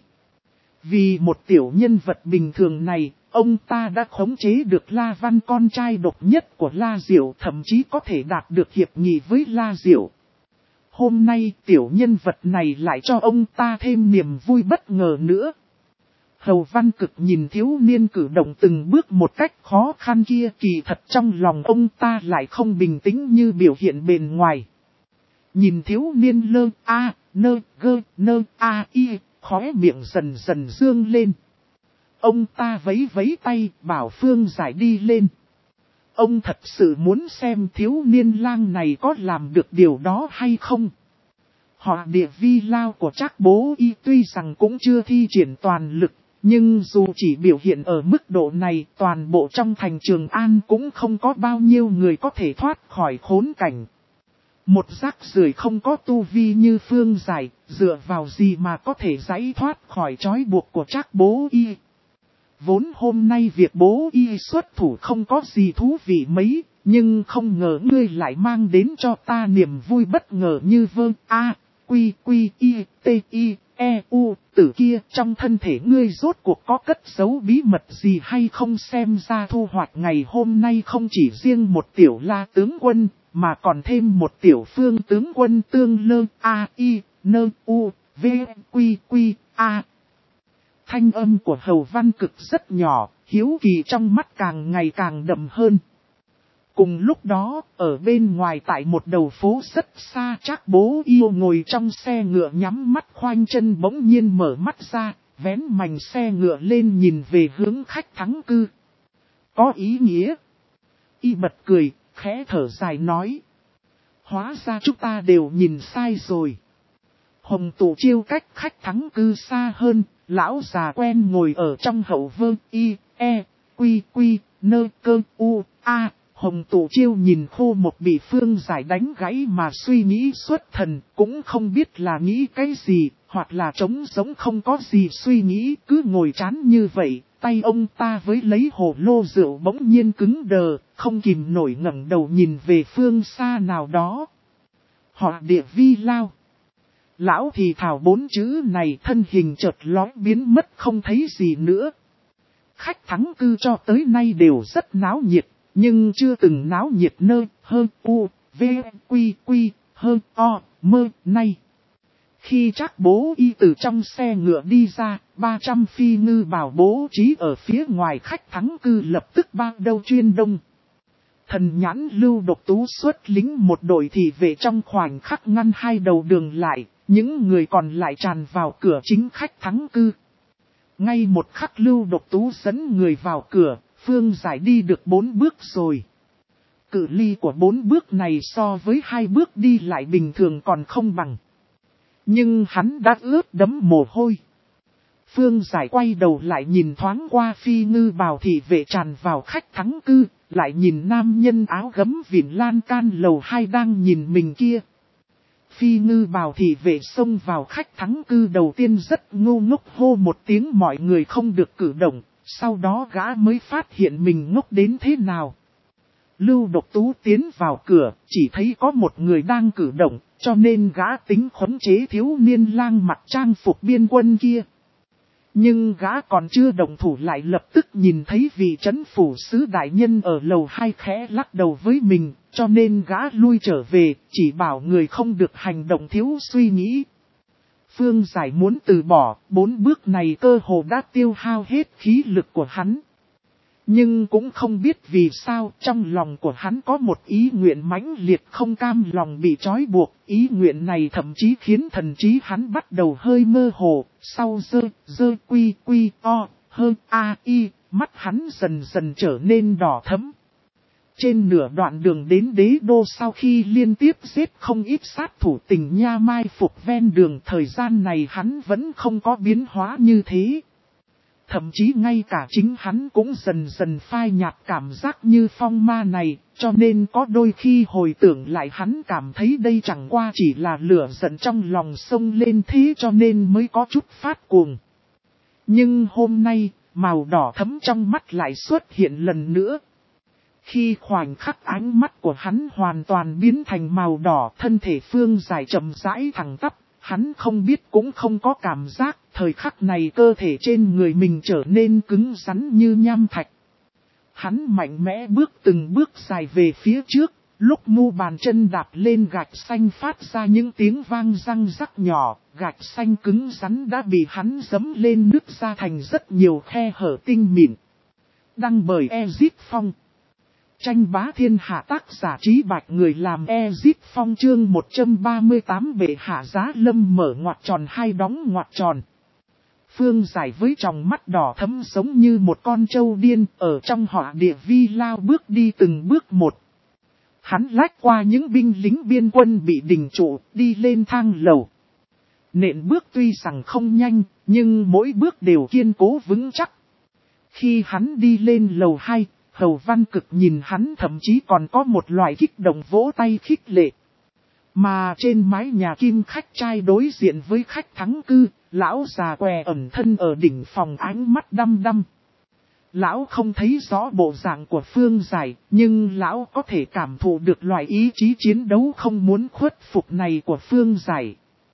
Vì một tiểu nhân vật bình thường này, ông ta đã khống chế được La Văn, con trai độc nhất của La Diệu, thậm chí có thể đạt được hiệp nghị với La Diệu. Hôm nay tiểu nhân vật này lại cho ông ta thêm niềm vui bất ngờ nữa. Hầu Văn Cực nhìn thiếu niên cử động từng bước một cách khó khăn kia, kỳ thật trong lòng ông ta lại không bình tĩnh như biểu hiện bên ngoài. Nhìn thiếu niên lơ a, nơ gơ, nơ a y, khóe miệng dần dần dương lên. Ông ta vẫy vẫy tay bảo Phương Giải đi lên. Ông thật sự muốn xem thiếu niên lang này có làm được điều đó hay không. Hỏa địa vi lao của Trác Bố Y tuy rằng cũng chưa thi triển toàn lực, nhưng dù chỉ biểu hiện ở mức độ này, toàn bộ trong thành Trường An cũng không có bao nhiêu người có thể thoát khỏi khốn cảnh. Một rác rưởi không có tu vi như Phương Giải, dựa vào gì mà có thể giải thoát khỏi trói buộc của Trác Bố Y. Vốn hôm nay việc Bố Y xuất thủ không có gì thú vị mấy, nhưng không ngờ ngươi lại mang đến cho ta niềm vui bất ngờ như vơ a, quy quy y, t i, e u, tử kia trong thân thể ngươi rốt cuộc có cất giấu bí mật gì hay không. Xem ra thu hoạch ngày hôm nay không chỉ riêng một tiểu La tướng quân, mà còn thêm một tiểu Phương tướng quân tương lơ a i, nơ u, v, quy quy, a. Thanh âm của Hầu Văn Cực rất nhỏ, hiếu kỳ trong mắt càng ngày càng đậm hơn. Cùng lúc đó, ở bên ngoài tại một đầu phố rất xa, Trác Bố Yêu ngồi trong xe ngựa nhắm mắt khoanh chân bỗng nhiên mở mắt ra, vén mành xe ngựa lên nhìn về hướng khách thắng cư. Có ý nghĩa. Y bật cười, khẽ thở dài nói. Hóa ra chúng ta đều nhìn sai rồi. Hồng Tụ Chiêu cách khách thắng cư xa hơn, lão già quen ngồi ở trong hậu vơ y, e, quy quy, nơ cơ u, a. Hồng Tụ Chiêu nhìn khô một bị Phương Giải đánh gãy mà suy nghĩ xuất thần, cũng không biết là nghĩ cái gì, hoặc là trống giống không có gì suy nghĩ, cứ ngồi chán như vậy, tay ông ta với lấy hồ lô rượu bỗng nhiên cứng đờ, không kìm nổi ngẩng đầu nhìn về phương xa nào đó. Họ địa vi lao. Lão thì thảo 4 chữ này, thân hình chợt lóe biến mất không thấy gì nữa. Khách thắng cư cho tới nay đều rất náo nhiệt, nhưng chưa từng náo nhiệt nơ, hơ, u, v, quy, quy, hơ, o, mơ, nay. Khi Trác Bố Y từ trong xe ngựa đi ra, 300 phi ngư bảo bố trí ở phía ngoài khách thắng cư lập tức bao đâu chuyên đông. Thần nhãn Lưu Độc Tú xuất lính một đội thị vệ trong khoảnh khắc ngăn hai đầu đường lại, những người còn lại tràn vào cửa chính khách thắng cư. Ngay một khắc Lưu Độc Tú dẫn người vào cửa, Phương Giải đi được 4 bước rồi. Cự ly của 4 bước này so với 2 bước đi lại bình thường còn không bằng. Nhưng hắn đã ướt đẫm mồ hôi. Phương Giải quay đầu lại nhìn thoáng qua phi ngư bào thị vệ tràn vào khách thắng cư, lại nhìn nam nhân áo gấm vịn lan can lầu 2 đang nhìn mình kia. Phi ngư bào thị vệ xông vào khách thắng cư đầu tiên rất ngu ngốc hô một tiếng mọi người không được cử động, sau đó gã mới phát hiện mình ngốc đến thế nào. Lưu Độc Tú tiến vào cửa, chỉ thấy có một người đang cử động, cho nên gã tính khống chế thiếu niên lang mặc trang phục biên quân kia. Nhưng gã còn chưa động thủ lại lập tức nhìn thấy vị trấn phủ sứ đại nhân ở lầu 2 khẽ lắc đầu với mình, cho nên gã lui trở về, chỉ bảo người không được hành động thiếu suy nghĩ. Phương Giải muốn từ bỏ, 4 bước này cơ hồ đã tiêu hao hết khí lực của hắn. Nhưng cũng không biết vì sao trong lòng của hắn có một ý nguyện mãnh liệt không cam lòng bị trói buộc. Ý nguyện này thậm chí khiến thần trí hắn bắt đầu hơi mơ hồ. Sau dơ quy quy o, hơ a y, mắt hắn dần dần trở nên đỏ thẫm. Trên nửa đoạn đường đến đế đô sau khi liên tiếp giết không ít sát thủ Tình Nha mai phục ven đường, thời gian này hắn vẫn không có biến hóa như thế. Thậm chí ngay cả chính hắn cũng dần dần phai nhạt cảm giác như phong ma này, cho nên có đôi khi hồi tưởng lại hắn cảm thấy đây chẳng qua chỉ là lửa giận trong lòng sông lên thế cho nên mới có chút phát cuồng. Nhưng hôm nay, màu đỏ thẫm trong mắt lại xuất hiện lần nữa. Khi khoảnh khắc ánh mắt của hắn hoàn toàn biến thành màu đỏ, thân thể Phương Giải chậm rãi thẳng tắp. Hắn không biết cũng không có cảm giác, thời khắc này cơ thể trên người mình trở nên cứng rắn như nham thạch. Hắn mạnh mẽ bước từng bước dài về phía trước, Lúc mu bàn chân đạp lên gạch xanh phát ra những tiếng vang răng rắc nhỏ, gạch xanh cứng rắn đã bị hắn giẫm lên nứt ra thành rất nhiều khe hở tinh mịn. Đăng bởi Ezip Phong. Tranh bá thiên hạ, tác giả Trí Bạch, người làm Ezip Phong. Chương 138 bệ hạ giá lâm mở ngoặc tròn hai đóng ngoặc tròn. Phương Giải với tròng mắt đỏ thẫm giống như một con trâu điên ở trong hỏa địa vi lao bước đi từng bước một. Hắn lách qua những binh lính biên quân bị đình trụ, đi lên thang lầu. Nện bước tuy rằng không nhanh, nhưng mỗi bước đều kiên cố vững chắc. Khi hắn đi lên lầu 2, Hầu Văn Cực nhìn hắn thậm chí còn có một loại kích động vỗ tay khích lệ. Mà trên mái nhà Kim khách trai đối diện với khách thắng cư, lão già què ẩn thân ở đỉnh phòng, ánh mắt đăm đăm. Lão không thấy rõ bộ dạng của Phương Giải, nhưng lão có thể cảm thụ được loại ý chí chiến đấu không muốn khuất phục này của Phương Giải.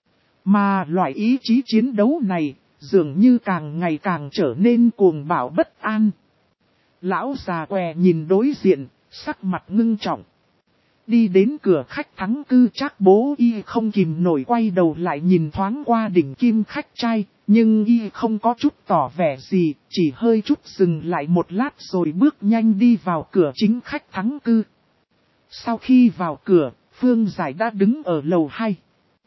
Mà loại ý chí chiến đấu này, dường như càng ngày càng trở nên cuồng bạo bất an. Lão già què nhìn đối diện, sắc mặt ngưng trọng. Đi đến cửa khách thắng cư, Trác Bố Y không kìm nổi quay đầu lại nhìn thoáng qua đỉnh Kim khách trai, nhưng Y không có chút tỏ vẻ gì, chỉ hơi chút dừng lại một lát rồi bước nhanh đi vào cửa chính khách thắng cư. Sau khi vào cửa, Phương Giải đã đứng ở lầu 2.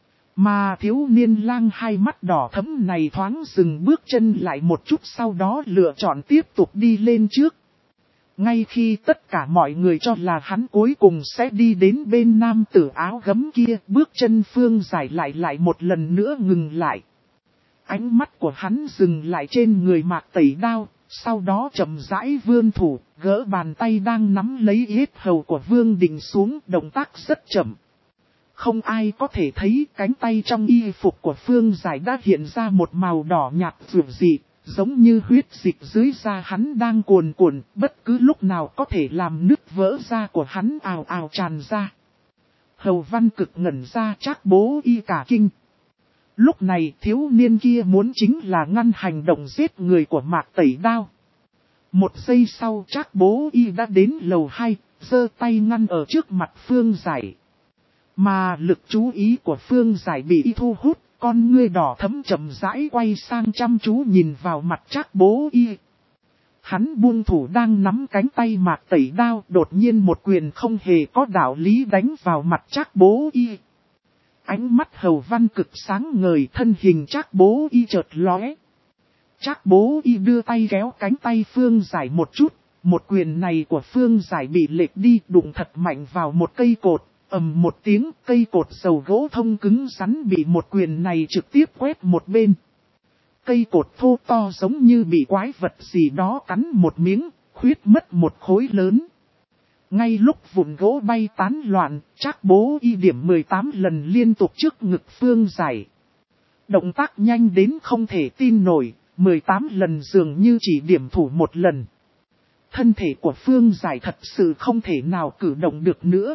Mà thiếu niên lang hai mắt đỏ thẫm này thoáng dừng bước chân lại một chút, sau đó lựa chọn tiếp tục đi lên trước. Ngay khi tất cả mọi người cho là hắn cuối cùng sẽ đi đến bên nam tử áo gấm kia, bước chân Phương Giải lại một lần nữa ngừng lại. Ánh mắt của hắn dừng lại trên người Mạc Tẩy Đao, sau đó chậm rãi vươn thủ, gỡ bàn tay đang nắm lấy yết hầu của Vương Đình xuống, động tác rất chậm. Không ai có thể thấy cánh tay trong y phục của Phương Giải đã hiện ra một màu đỏ nhạt dịu dị. Giống như huyết dịch dưới da hắn đang cuồn cuộn, bất cứ lúc nào có thể làm nứt vỡ da của hắn ào ào tràn ra. Hầu Văn Cực ngẩn ra, Trác Bố Y cả kinh. Lúc này thiếu niên kia muốn chính là ngăn hành động giết người của Mạc Tẩy Đao. Một giây sau, Trác Bố Y đã đến lầu 2, giơ tay ngăn ở trước mặt Phương Giải. Mà lực chú ý của Phương Giải bị y thu hút. Con ngươi đỏ thẫm chậm rãi quay sang chăm chú nhìn vào mặt Trác Bố Y. Hắn buông thủ đang nắm cánh tay Mạc Tẩy Đao, đột nhiên một quyền không hề có đạo lý đánh vào mặt Trác Bố Y. Ánh mắt Hầu Văn Cực sáng ngời, thân hình Trác Bố Y chợt lóe. Trác Bố Y đưa tay kéo cánh tay Phương Giải một chút, một quyền này của Phương Giải bị lệch đi, đụng thật mạnh vào một cây cột. Ầm một tiếng, cây cột dầu gỗ thông cứng rắn bị một quyền này trực tiếp quét một bên. Cây cột thô to giống như bị quái vật gì đó cắn một miếng, khuyết mất một khối lớn. Ngay lúc vụn gỗ bay tán loạn, Trác Bố Y điểm 18 lần liên tục trước ngực Phương Giải. Động tác nhanh đến không thể tin nổi, 18 lần dường như chỉ điểm thủ một lần. Thân thể của Phương Giải thật sự không thể nào cử động được nữa.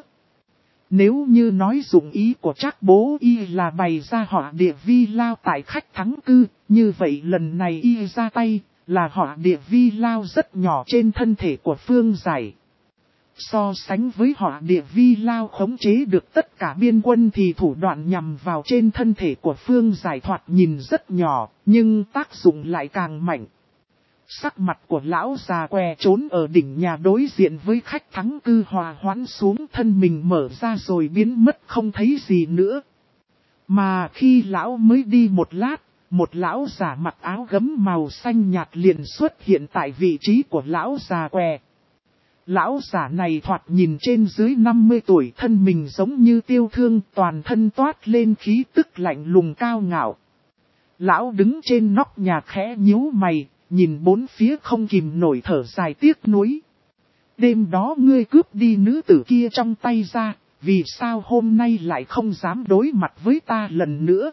Nếu như nói dụng ý của Trác Bố Y là bày ra hỏa địa vi lao tại khách thắng cư, như vậy lần này Y ra tay, là hỏa địa vi lao rất nhỏ trên thân thể của Phương Giải. So sánh với hỏa địa vi lao khống chế được tất cả biên quân thì thủ đoạn nhằm vào trên thân thể của Phương Giải thoạt nhìn rất nhỏ, nhưng tác dụng lại càng mạnh. Sắc mặt của lão già què trốn ở đỉnh nhà đối diện với khách thắng cư hòa hoãn xuống, thân mình mở ra rồi biến mất không thấy gì nữa. Mà khi lão mới đi một lát, một lão già mặc áo gấm màu xanh nhạt liền xuất hiện tại vị trí của lão già què. Lão già này thoạt nhìn trên dưới 50 tuổi, thân mình giống như tiêu thương, toàn thân toát lên khí tức lạnh lùng cao ngạo. Lão đứng trên nóc nhà khẽ nhíu mày, nhìn bốn phía không kìm nổi thở dài tiếc nuối. Đêm đó ngươi cướp đi nữ tử kia trong tay ra, vì sao hôm nay lại không dám đối mặt với ta lần nữa?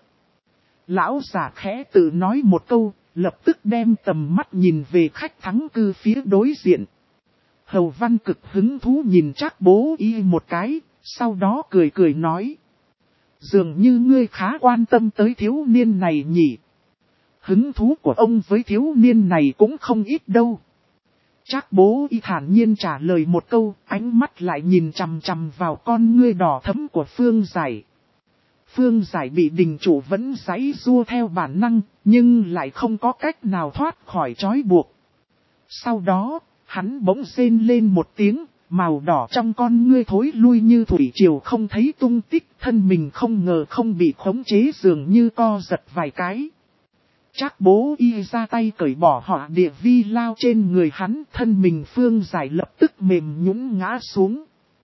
Lão già khẽ tự nói một câu, lập tức đem tầm mắt nhìn về khách thắng cư phía đối diện. Hầu Văn Cực hứng thú nhìn Trác Bố Y một cái, sau đó cười cười nói. Dường như ngươi khá quan tâm tới thiếu niên này nhỉ? Hứng thú của ông với thiếu niên này cũng không ít đâu. Trác Bố Y thản nhiên trả lời một câu, ánh mắt lại nhìn chằm chằm vào con ngươi đỏ thẫm của Phương Giải. Phương Giải bị đình chủ vẫn giãy giụa theo bản năng, nhưng lại không có cách nào thoát khỏi trói buộc. Sau đó, hắn bỗng rên lên một tiếng, màu đỏ trong con ngươi thối lui như thủy triều không thấy tung tích, thân mình không ngờ không bị khống chế dường như co giật vài cái. Trác Bố Y ra tay cởi bỏ hỏa địa vi lao trên người hắn, thân mình Phương Giải lập tức mềm nhũn ngã xuống.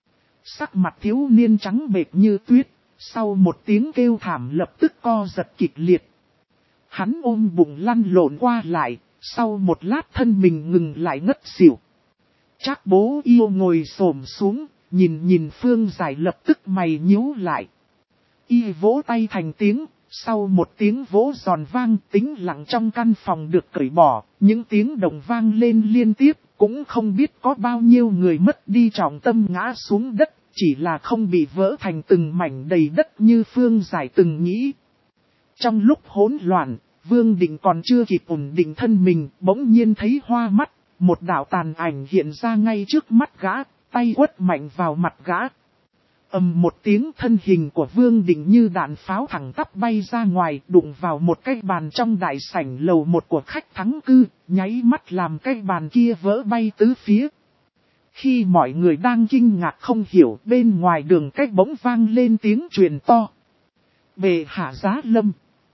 Sắc mặt thiếu niên trắng bệch như tuyết, sau một tiếng kêu thảm lập tức co giật kịch liệt. Hắn ôm bụng lăn lộn qua lại, sau một lát thân mình ngừng lại ngất xỉu. Trác Bố Y ngồi xổm xuống, nhìn Phương Giải lập tức mày nhíu lại. Y vỗ tay thành tiếng. Sau một tiếng vỗ giòn vang, tĩnh lặng trong căn phòng được cởi bỏ, những tiếng động vang lên liên tiếp, cũng không biết có bao nhiêu người mất đi trọng tâm ngã xuống đất, chỉ là không bị vỡ thành từng mảnh đầy đất như Phương Giải từng nghĩ. Trong lúc hỗn loạn, Vương Định còn chưa kịp ổn định thân mình, bỗng nhiên thấy hoa mắt, một đạo tàn ảnh hiện ra ngay trước mắt gã, tay quất mạnh vào mặt gã. Ầm một tiếng, thân hình của Vương Định như đạn pháo thẳng tắp bay ra ngoài, đụng vào một cái bàn trong đại sảnh lầu một của khách thắng cư, nháy mắt làm cái bàn kia vỡ bay tứ phía. Khi mọi người đang kinh ngạc không hiểu, bên ngoài đường cách bỗng vang lên tiếng truyền to. Bệ hạ Giá Lâm.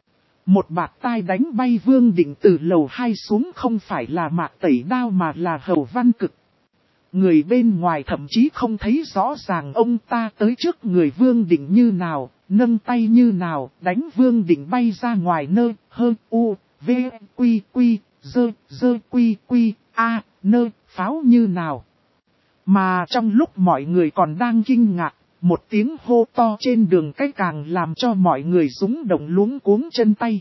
Một bạt tai đánh bay Vương Định từ lầu 2 xuống, không phải là Mạc Tẩy Đao mà là Hầu Văn Cực. Người bên ngoài thậm chí không thấy rõ ràng ông ta tới trước người Vương Định như nào, nâng tay như nào, đánh Vương Định bay ra ngoài nơi, hơn, u, v, quy, quy, dơ, quy, quy, a, nơi, pháo như nào. Mà trong lúc mọi người còn đang kinh ngạc, một tiếng hô to trên đường cách càng làm cho mọi người rúng động luống cuống chân tay.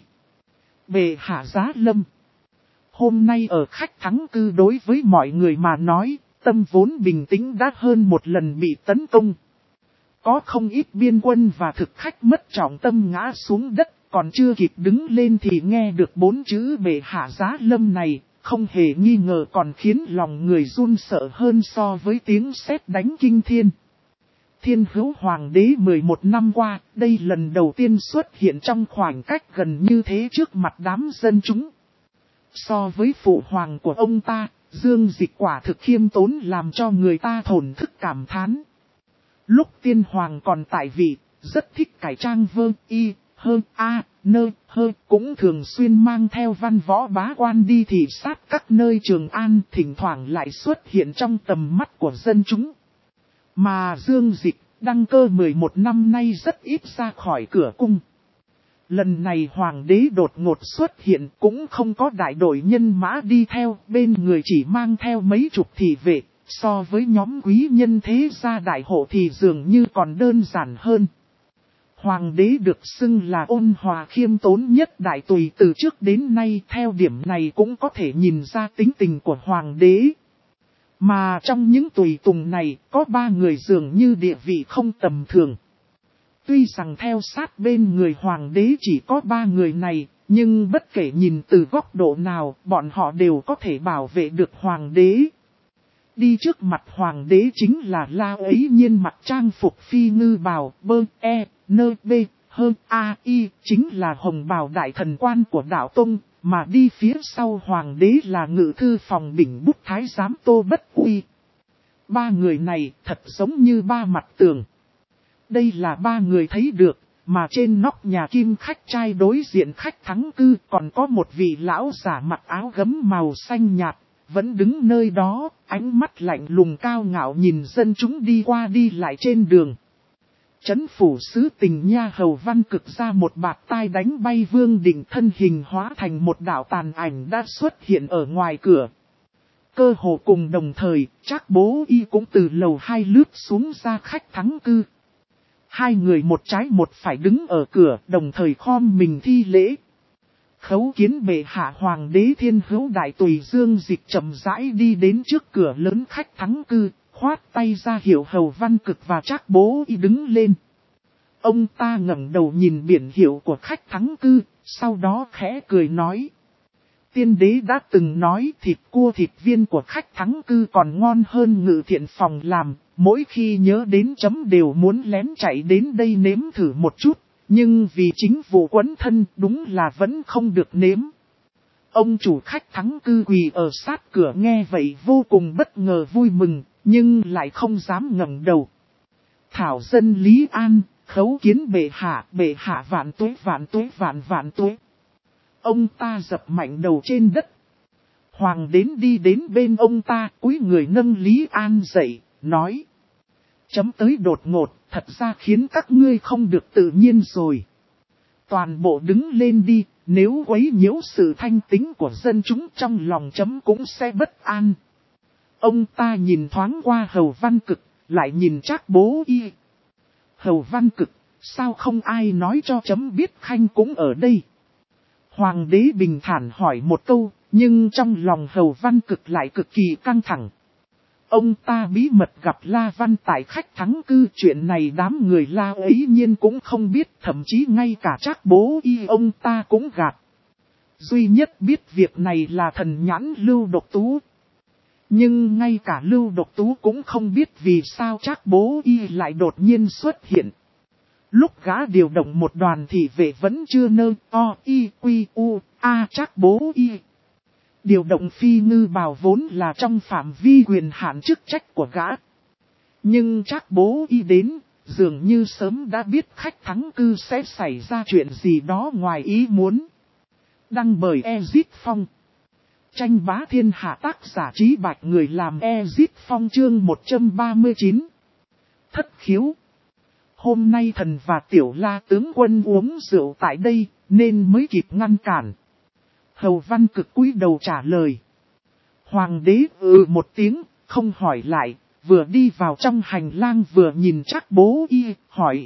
Bệ hạ Giá Lâm. Hôm nay ở khách thắng cư đối với mọi người mà nói, tâm vốn bình tĩnh đã hơn một lần bị tấn công. Có không ít biên quân và thực khách mất trọng tâm ngã xuống đất, còn chưa kịp đứng lên thì nghe được 4 chữ bệ hạ Giá Lâm này, không hề nghi ngờ còn khiến lòng người run sợ hơn so với tiếng sét đánh kinh thiên. Thiên Hữu Hoàng đế 11 năm qua, đây lần đầu tiên xuất hiện trong khoảng cách gần như thế trước mặt đám dân chúng. So với phụ hoàng của ông ta, Dương Dịch quả thực khiêm tốn làm cho người ta thổn thức cảm thán. Lúc tiên hoàng còn tại vị, rất thích cải trang vơ y, hơn a, nơ, hơi, cũng thường xuyên mang theo văn võ bá quan đi thị sát các nơi Trường An, thỉnh thoảng lại xuất hiện trong tầm mắt của dân chúng. Mà Dương Dịch, đăng cơ 11 năm nay rất ít ra khỏi cửa cung. Lần này hoàng đế đột ngột xuất hiện cũng không có đại đội nhân mã đi theo, bên người chỉ mang theo mấy chục thị vệ, so với nhóm quý nhân thế gia đại hộ thì dường như còn đơn giản hơn. Hoàng đế được xưng là ôn hòa khiêm tốn nhất đại tùy từ trước đến nay, theo điểm này cũng có thể nhìn ra tính tình của hoàng đế. Mà trong những tùy tùng này, có 3 người dường như địa vị không tầm thường. Tuy rằng theo sát bên người hoàng đế chỉ có 3 người này, nhưng bất kể nhìn từ góc độ nào, bọn họ đều có thể bảo vệ được hoàng đế. Đi trước mặt hoàng đế chính là La Ấy Nhiên mặc trang phục phi ngư bào, bơ, e, nơ, b, hơn, a, y, chính là hồng bào đại thần quan của đạo Tông, mà đi phía sau hoàng đế là ngự thư phòng Bình Bút Thái giám Tô Bất Uy. 3 người này thật giống như 3 mặt tường. Đây là 3 người thấy được, mà trên nóc nhà kim khách trai đối diện khách thắng cư còn có một vị lão giả mặc áo gấm màu xanh nhạt, vẫn đứng nơi đó, ánh mắt lạnh lùng cao ngạo nhìn dân chúng đi qua đi lại trên đường. Trấn phủ sứ Tình Nha Hầu Văn Cực ra một bạt tai đánh bay Vương Định, thân hình hóa thành một đạo tàn ảnh đã xuất hiện ở ngoài cửa. Cơ hồ cùng đồng thời, Trác Bố Y cũng từ lầu 2 lướt xuống ra khách thắng cư. 2 người một trái một phải đứng ở cửa, đồng thời khom mình thi lễ. Khấu kiến bệ hạ hoàng đế Thiên Hữu đại tùy Dương Dịch chậm rãi đi đến trước cửa lớn khách thắng cư, khoát tay ra hiệu Hầu Văn Cực và Trác Bố Y đứng lên. Ông ta ngẩng đầu nhìn biển hiệu của khách thắng cư, sau đó khẽ cười nói. Tiên đế đã từng nói thịt cua thịt viên của khách thắng cư còn ngon hơn Ngự Thiện phòng làm, mỗi khi nhớ đến chấm đều muốn lén chạy đến đây nếm thử một chút, nhưng vì chính vụ quấn thân đúng là vẫn không được nếm. Ông chủ khách thắng cư quỳ ở sát cửa nghe vậy vô cùng bất ngờ vui mừng, nhưng lại không dám ngẩng đầu. Thảo dân Lý An, khấu kiến bệ hạ vạn tuế vạn tuế. Ông ta dập mạnh đầu trên đất. Hoàng đến đi đến bên ông ta, cúi người nâng Lý An dậy, nói. Chấm tới đột ngột, thật ra khiến các ngươi không được tự nhiên rồi. Toàn bộ đứng lên đi, nếu quấy nhiễu sự thanh tính của dân chúng trong lòng chấm cũng sẽ bất an. Ông ta nhìn thoáng qua Hầu Văn Cực, lại nhìn Trác Bố Y. Hầu Văn Cực, sao không ai nói cho chấm biết Khanh cũng ở đây? Hoàng đế bình thản hỏi một câu, nhưng trong lòng Hầu Văn Cực lại cực kỳ căng thẳng. Ông ta bí mật gặp La Văn tại khách thắng cư, chuyện này đám người La ấy nhiên cũng không biết, thậm chí ngay cả Trác Bố Y ông ta cũng gạt. Duy nhất biết việc này là thần nhãn Lưu Độc Tú. Nhưng ngay cả Lưu Độc Tú cũng không biết vì sao Trác Bố Y lại đột nhiên xuất hiện. Lúc gã điều động một đoàn thị vệ vẫn chưa nơ o y quy u a Trác Bố Y. Điều động Phi Ngư Bào vốn là trong phạm vi quyền hạn chức trách của gã. Nhưng Trác Bố Y đến, dường như sớm đã biết khách thắng cư sẽ xảy ra chuyện gì đó ngoài ý muốn. Đăng bởi Ezit Phong. Tranh bá thiên hạ, tác giả Trí Bạch, người làm Ezit Phong, chương 139. Thất khiếu. Hôm nay thần và Tiểu La tướng quân uống rượu tại đây, nên mới kịp ngăn cản. Hầu Văn Cực cúi đầu trả lời. Hoàng đế một tiếng, không hỏi lại, vừa đi vào trong hành lang vừa nhìn Trác Bố Y, hỏi.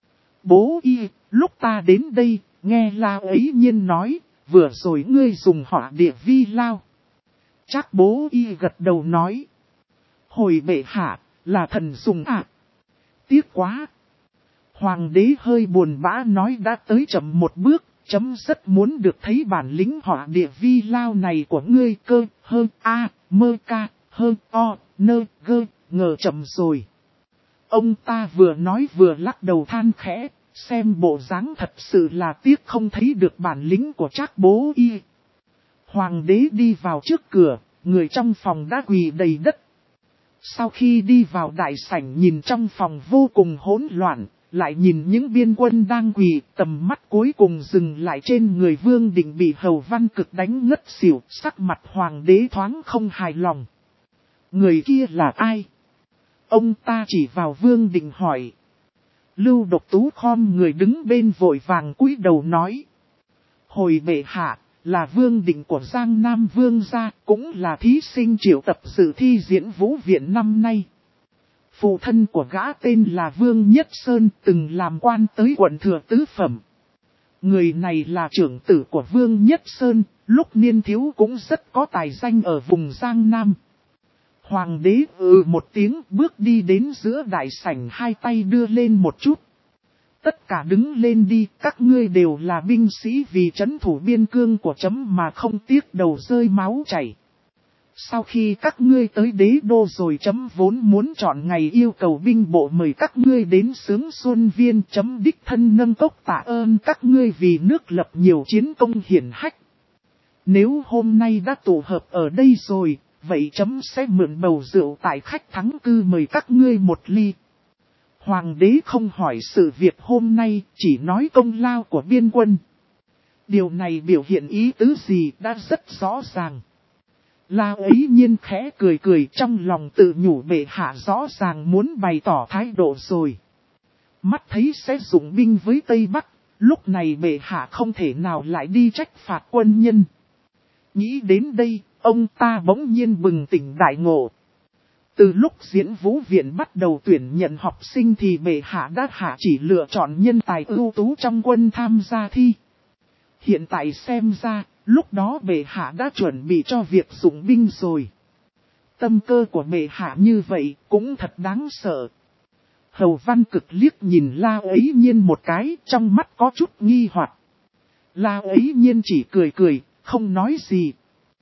Bố Y, lúc ta đến đây, nghe La ấy nhiên nói, vừa rồi ngươi dùng hỏa địa vi lao. Trác Bố Y gật đầu nói. Hồi bệ hạ, là thần dùng ạ. Tiếc quá. Hoàng đế hơi buồn bã nói đã tới chậm một bước, chấm rất muốn được thấy bản lĩnh hỏa địa vi lao này của ngươi, cơ, hơn, a, mơ ca, hơn, o, nơ, gơ, ngờ chậm rồi. Ông ta vừa nói vừa lắc đầu than khẽ, xem bộ dáng thật sự là tiếc không thấy được bản lĩnh của Trác Bố Y. Hoàng đế đi vào trước cửa, người trong phòng đã quỳ đầy đất. Sau khi đi vào đại sảnh nhìn trong phòng vô cùng hỗn loạn, lại nhìn những biên quân đang quỳ, tầm mắt cuối cùng dừng lại trên người Vương Định bị Hầu Văn Cực đánh ngất xỉu, sắc mặt hoàng đế thoáng không hài lòng. Người kia là ai? Ông ta chỉ vào Vương Định hỏi. Lưu Độc Tú khom người đứng bên vội vàng cúi đầu nói. Hồi bệ hạ, là Vương Định của Giang Nam Vương gia, cũng là thí sinh triệu tập dự thi diễn vũ viện năm nay. Phụ thân của gã tên là Vương Nhất Sơn, từng làm quan tới quận Thừa Tứ Phẩm. Người này là trưởng tử của Vương Nhất Sơn, lúc niên thiếu cũng rất có tài danh ở vùng Giang Nam. Hoàng đế một tiếng bước đi đến giữa đại sảnh, hai tay đưa lên một chút. Tất cả đứng lên đi, các ngươi đều là binh sĩ vì trấn thủ biên cương của chấm mà không tiếc đầu rơi máu chảy. Sau khi các ngươi tới đế đô rồi, chấm vốn muốn chọn ngày yêu cầu binh bộ mời các ngươi đến Sướng Xuân Viên, chấm đích thân nâng cốc tạ ơn các ngươi vì nước lập nhiều chiến công hiển hách. Nếu hôm nay đã tụ hợp ở đây rồi, vậy chấm sẽ mượn bầu rượu tại khách thắng cư mời các ngươi một ly. Hoàng đế không hỏi sự việc hôm nay, chỉ nói công lao của biên quân. Điều này biểu hiện ý tứ gì đã rất rõ ràng. La ấy nhiên khẽ cười cười, trong lòng tự nhủ bệ hạ rõ ràng muốn bày tỏ thái độ rồi. Mắt thấy sẽ dụng binh với Tây Bắc, lúc này bệ hạ không thể nào lại đi trách phạt quân nhân. Nghĩ đến đây, ông ta bỗng nhiên bừng tỉnh đại ngộ. Từ lúc diễn vũ viện bắt đầu tuyển nhận học sinh thì bệ hạ đã hạ chỉ lựa chọn nhân tài ưu tú trong quân tham gia thi. Hiện tại xem ra, lúc đó bệ hạ đã chuẩn bị cho việc dụng binh rồi. Tâm cơ của bệ hạ như vậy cũng thật đáng sợ. Hầu Văn Cực liếc nhìn La ấy nhiên một cái, trong mắt có chút nghi hoặc. La ấy nhiên chỉ cười cười, không nói gì.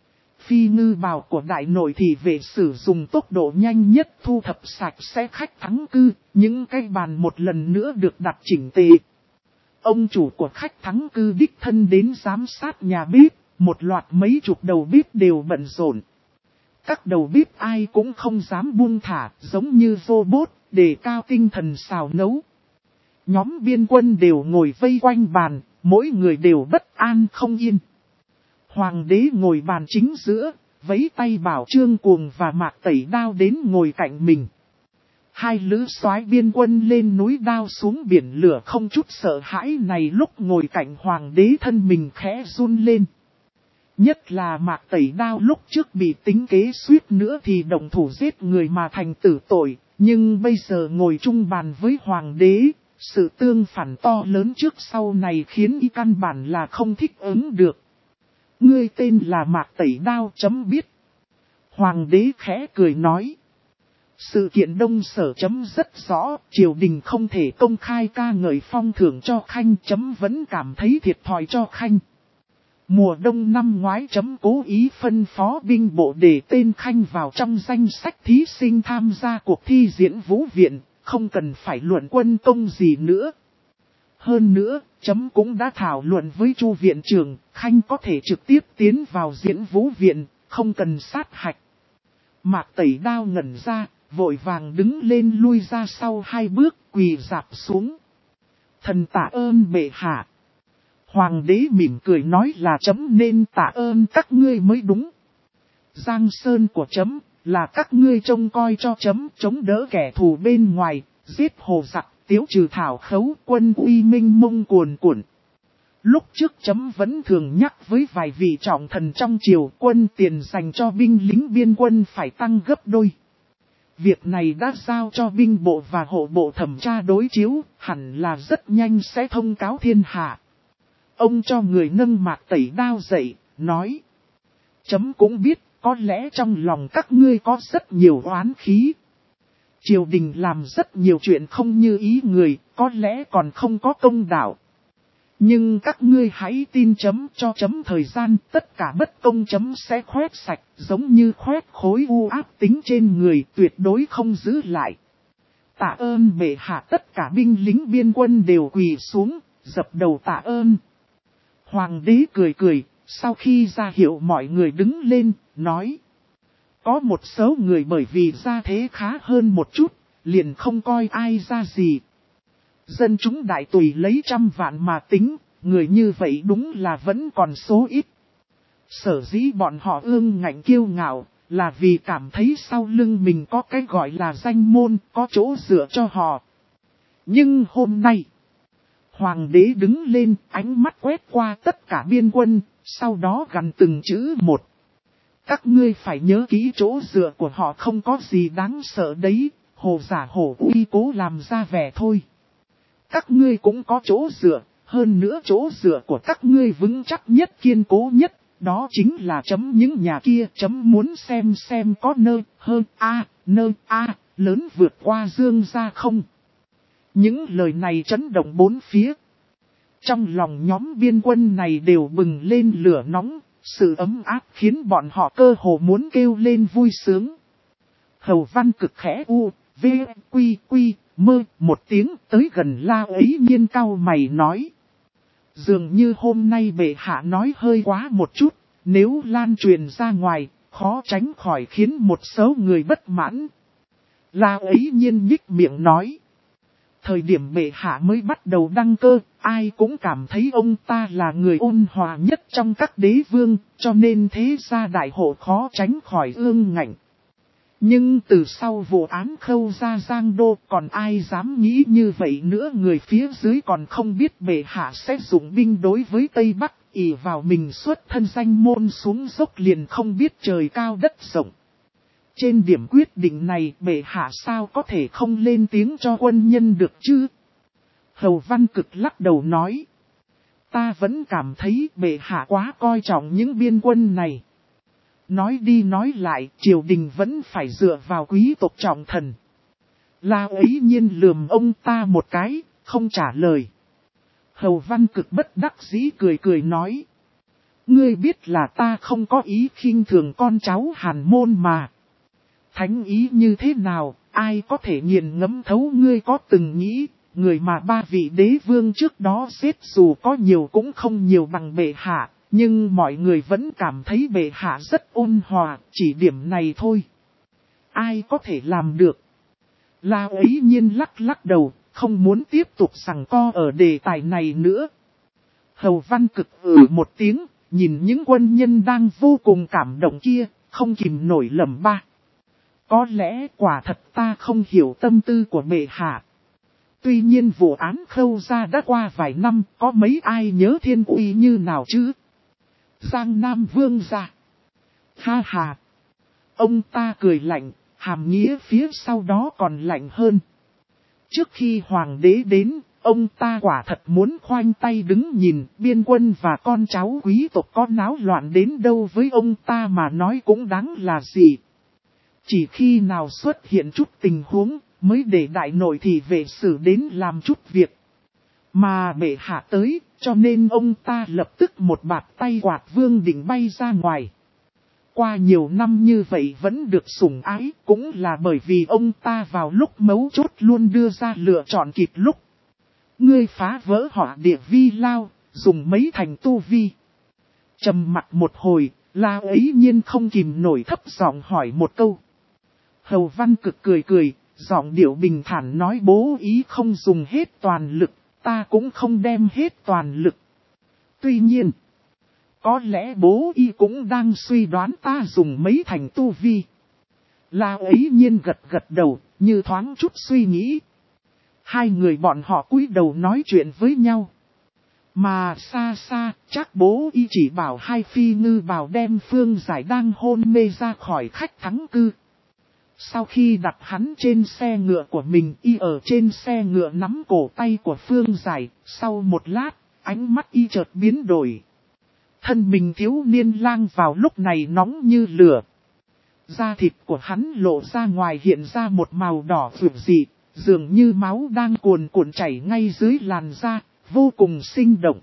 Phi ngư bào của đại nội thị vệ sử dụng tốc độ nhanh nhất thu thập sạch sẽ khách thắng cư, những cái bàn một lần nữa được đặt chỉnh tề. Ông chủ của khách thắng cư đích thân đến giám sát nhà bếp, một loạt mấy chục đầu bếp đều bận rộn. Các đầu bếp ai cũng không dám buông thả, giống như robot, để cao tinh thần xào nấu. Nhóm biên quân đều ngồi vây quanh bàn, mỗi người đều bất an không yên. Hoàng đế ngồi bàn chính giữa, vẫy tay bảo Trương Cuồng và Mạc Tẩy Đao đến ngồi cạnh mình. Hai lữ soái biên quân lên núi đao xuống biển lửa không chút sợ hãi này, lúc ngồi cạnh hoàng đế thân mình khẽ run lên. Nhất là Mạc Tẩy Đao lúc trước bị tính kế suýt nữa thì động thủ giết người mà thành tử tội, nhưng bây giờ ngồi chung bàn với hoàng đế, sự tương phản to lớn trước sau này khiến y căn bản là không thích ứng được. Ngươi tên là Mạc Tẩy Đao chấm biết. Hoàng đế khẽ cười nói. Sự kiện Đông Sở chấm rất rõ, triều đình không thể công khai ca ngợi phong thưởng cho Khanh chấm vẫn cảm thấy thiệt thòi cho Khanh. Mùa đông năm ngoái chấm cố ý phân phó binh bộ để tên Khanh vào trong danh sách thí sinh tham gia cuộc thi diễn vũ viện, không cần phải luận quân công gì nữa. Hơn nữa, chấm cũng đã thảo luận với Chu viện trưởng, Khanh có thể trực tiếp tiến vào diễn vũ viện, không cần sát hạch. Mạc Tẩy Đao ngẩn ra, vội vàng đứng lên lui ra sau 2 bước, quỳ rạp xuống. Thần tạ ơn bệ hạ. Hoàng đế mỉm cười nói là chấm nên tạ ơn các ngươi mới đúng. Giang sơn của chấm là các ngươi trông coi cho chấm, chống đỡ kẻ thù bên ngoài, giết hồ giặc, tiếu trừ thảo khấu, quân uy minh mông cuồn cuộn. Lúc trước chấm vẫn thường nhắc với vài vị trọng thần trong triều, quân tiền dành cho binh lính biên quân phải tăng gấp đôi. Việc này đã giao cho binh bộ và hộ bộ thẩm tra đối chiếu, hẳn là rất nhanh sẽ thông cáo thiên hạ. Ông cho người nâng Mạc Tẩy Đao dậy, nói. Chấm cũng biết, có lẽ trong lòng các ngươi có rất nhiều oán khí. Triều đình làm rất nhiều chuyện không như ý người, có lẽ còn không có công đạo. Nhưng các ngươi hãy tin chấm, cho chấm thời gian, tất cả bất công chấm sẽ khoét sạch, giống như khoét khối u áp tính trên người, tuyệt đối không giữ lại. Tạ ơn bệ hạ, tất cả binh lính biên quân đều quỳ xuống, dập đầu tạ ơn. Hoàng đế cười cười, sau khi ra hiệu mọi người đứng lên, nói. Có một số người bởi vì gia thế khá hơn một chút, liền không coi ai ra gì. Dân chúng đại tùy lấy trăm vạn mà tính, người như vậy đúng là vẫn còn số ít. Sở dĩ bọn họ ương ngạnh kiêu ngạo, là vì cảm thấy sau lưng mình có cái gọi là danh môn, có chỗ dựa cho họ. Nhưng hôm nay, hoàng đế đứng lên, ánh mắt quét qua tất cả biên quân, sau đó gằn từng chữ một. Các ngươi phải nhớ kỹ chỗ dựa của họ không có gì đáng sợ đấy, hồ giả hổ uy cố làm ra vẻ thôi. Các ngươi cũng có chỗ dựa, hơn nữa chỗ dựa của các ngươi vững chắc nhất, kiên cố nhất, đó chính là chấm những nhà kia, chấm muốn xem có nơi lớn vượt qua dương ra không. Những lời này chấn động bốn phía. Trong lòng nhóm biên quân này đều bừng lên lửa nóng, sự ấm áp khiến bọn họ cơ hồ muốn kêu lên vui sướng. Hầu Văn Cực khẽ quy mơ một tiếng tới gần La Ấy Nhiên cau mày nói. Dường như hôm nay bệ hạ nói hơi quá một chút, nếu lan truyền ra ngoài, khó tránh khỏi khiến một số người bất mãn. La Ấy Nhiên nhích miệng nói. Thời điểm bệ hạ mới bắt đầu đăng cơ, ai cũng cảm thấy ông ta là người ôn hòa nhất trong các đế vương, cho nên thế gia đại hộ khó tránh khỏi ương ngạnh. Nhưng từ sau vụ án Khâu Gia Giang Đô còn ai dám nghĩ như vậy nữa, người phía dưới còn không biết bệ hạ sẽ dụng binh đối với Tây Bắc, ỷ vào mình xuất thân danh môn xuống dốc liền không biết trời cao đất rộng. Trên điểm quyết định này bệ hạ sao có thể không lên tiếng cho quân nhân được chứ? Hầu Văn Cực lắc đầu nói. Ta vẫn cảm thấy bệ hạ quá coi trọng những biên quân này. Nói đi nói lại, triều đình vẫn phải dựa vào quý tộc trọng thần. La Ấy Nhiên lườm ông ta một cái, không trả lời. Hầu Văn Cực bất đắc dĩ cười nói. Ngươi biết là ta không có ý khinh thường con cháu Hàn môn mà. Thánh ý như thế nào, ai có thể nghiền ngẫm thấu ngươi có từng nghĩ, người mà ba vị đế vương trước đó xếp dù có nhiều cũng không nhiều bằng bệ hạ, nhưng mọi người vẫn cảm thấy bệ hạ rất ôn hòa, chỉ điểm này thôi. Ai có thể làm được? La Ấy Nhiên lắc lắc đầu, không muốn tiếp tục giằng co ở đề tài này nữa. Hầu Văn Cực một tiếng, nhìn những quân nhân đang vô cùng cảm động kia, không kìm nổi lẩm ba. Có lẽ quả thật ta không hiểu tâm tư của bệ hạ. Tuy nhiên vụ án Khâu Gia đã qua vài năm, có mấy ai nhớ thiên uy như nào chứ? Giang Nam Vương gia. Ha ha. Ông ta cười lạnh, hàm nghĩa phía sau đó còn lạnh hơn. Trước khi hoàng đế đến, ông ta quả thật muốn khoanh tay đứng nhìn, biên quân và con cháu quý tộc có náo loạn đến đâu với ông ta mà nói cũng đáng là gì. Chỉ khi nào xuất hiện chút tình huống, mới để đại nội thì vệ sử đến làm chút việc. Mà bệ hạ tới, cho nên ông ta lập tức một bạt tay quạt Vương Định bay ra ngoài. Qua nhiều năm như vậy vẫn được sủng ái, cũng là bởi vì ông ta vào lúc mấu chốt luôn đưa ra lựa chọn kịp lúc. Ngươi phá vỡ họa địa vi lao, dùng mấy thành tu vi. Trầm mặt một hồi, La Ấy Nhiên không kìm nổi thấp giọng hỏi một câu. Hầu Văn Cực cười cười, giọng điệu bình thản nói bố ý không dùng hết toàn lực, ta cũng không đem hết toàn lực. Tuy nhiên, có lẽ bố y cũng đang suy đoán ta dùng mấy thành tu vi. La Ấy Nhiên gật gật đầu, như thoáng chút suy nghĩ. Hai người bọn họ cúi đầu nói chuyện với nhau. Mà xa xa, chắc bố y chỉ bảo hai phi ngư bảo đem Phương Giải đang hôn mê ra khỏi khách thắng cư. Sau khi đặt hắn trên xe ngựa của mình, y ở trên xe ngựa nắm cổ tay của Phương Giải, sau một lát, ánh mắt y chợt biến đổi. Thân mình thiếu niên lang vào lúc này nóng như lửa. Da thịt của hắn lộ ra ngoài hiện ra một màu đỏ vượt dị, dường như máu đang cuồn cuộn chảy ngay dưới làn da, vô cùng sinh động.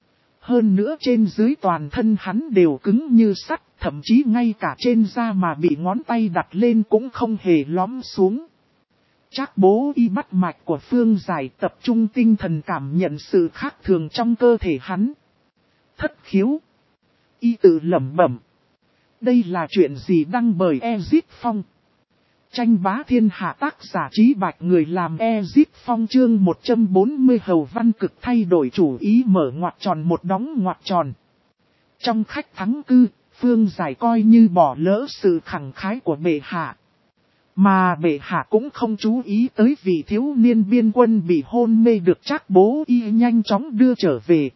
Hơn nữa trên dưới toàn thân hắn đều cứng như sắt, thậm chí ngay cả trên da mà bị ngón tay đặt lên cũng không hề lõm xuống. Chắc bố y bắt mạch của Phương Giải tập trung tinh thần cảm nhận sự khác thường trong cơ thể hắn. Thất khiếu. Y tự lẩm bẩm. Đây là chuyện gì đăng bởi Ezip Phong? Tranh bá thiên hạ tác giả Trí Bạch người làm Ezip Phong chương 140 Hầu Văn Cực thay đổi chủ ý mở ngoặc tròn một đóng ngoặc tròn. Trong khách thắng cư, Phương Giải coi như bỏ lỡ sự khẳng khái của bệ hạ. Mà bệ hạ cũng không chú ý tới vị thiếu niên biên quân bị hôn mê được chắc bố y nhanh chóng đưa trở về.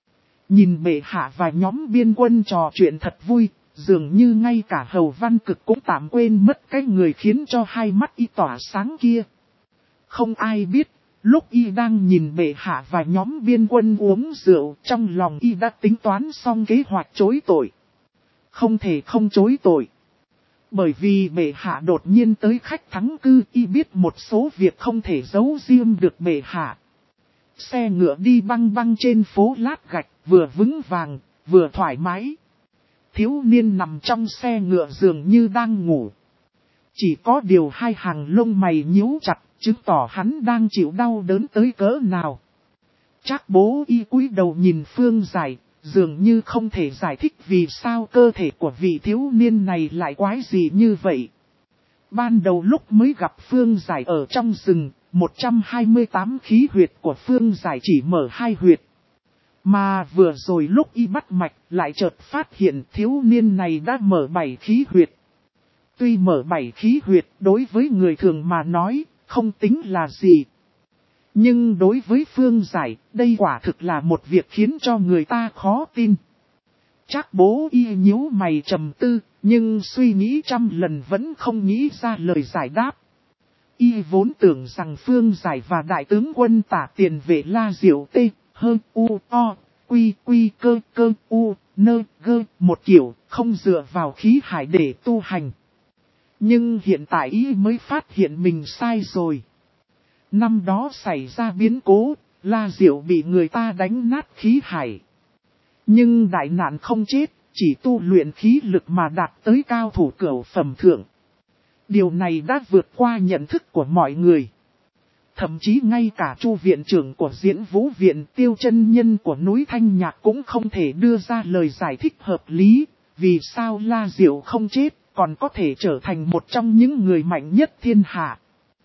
Nhìn bệ hạ và nhóm biên quân trò chuyện thật vui, dường như ngay cả Hầu Văn Cực cũng tạm quên mất cái người khiến cho hai mắt y tỏa sáng kia. Không ai biết, lúc y đang nhìn bệ hạ và nhóm biên quân uống rượu, trong lòng y đã tính toán xong kế hoạch chối tội. Không thể không chối tội. Bởi vì bệ hạ đột nhiên tới khách thắng cư, y biết một số việc không thể giấu riêng được bệ hạ. Xe ngựa đi băng băng trên phố lát gạch, vừa vững vàng, vừa thoải mái. Thiếu niên nằm trong xe ngựa dường như đang ngủ. Chỉ có điều hai hàng lông mày nhíu chặt, chứng tỏ hắn đang chịu đau đớn tới cỡ nào. Chắc bố y cúi đầu nhìn Phương Giải, dường như không thể giải thích vì sao cơ thể của vị thiếu niên này lại quái dị như vậy. Ban đầu lúc mới gặp Phương Giải ở trong rừng, 128 khí huyệt của Phương Giải chỉ mở 2 huyệt. Mà vừa rồi lúc y bắt mạch lại chợt phát hiện thiếu niên này đã mở 7 khí huyệt. Tuy mở 7 khí huyệt đối với người thường mà nói, không tính là gì. Nhưng đối với Phương Giải, đây quả thực là một việc khiến cho người ta khó tin. Chắc bố y nhíu mày trầm tư, nhưng suy nghĩ trăm lần vẫn không nghĩ ra lời giải đáp. Y vốn tưởng rằng Phương Giải và đại tướng quân Tả Tiền Vệ La Diệu Tê, hơn u o, quy quy cơ cơ u, nơ gơ, một kiểu, không dựa vào khí hải để tu hành. Nhưng hiện tại y mới phát hiện mình sai rồi. Năm đó xảy ra biến cố, La Diệu bị người ta đánh nát khí hải. Nhưng đại nạn không chết, chỉ tu luyện khí lực mà đạt tới cao thủ cửu phẩm thượng. Điều này đã vượt qua nhận thức của mọi người. Thậm chí ngay cả Chu viện trưởng của Diễn Vũ Viện, Tiêu chân nhân của núi Thanh Nhạc cũng không thể đưa ra lời giải thích hợp lý, vì sao La Diệu không chết, còn có thể trở thành một trong những người mạnh nhất thiên hạ.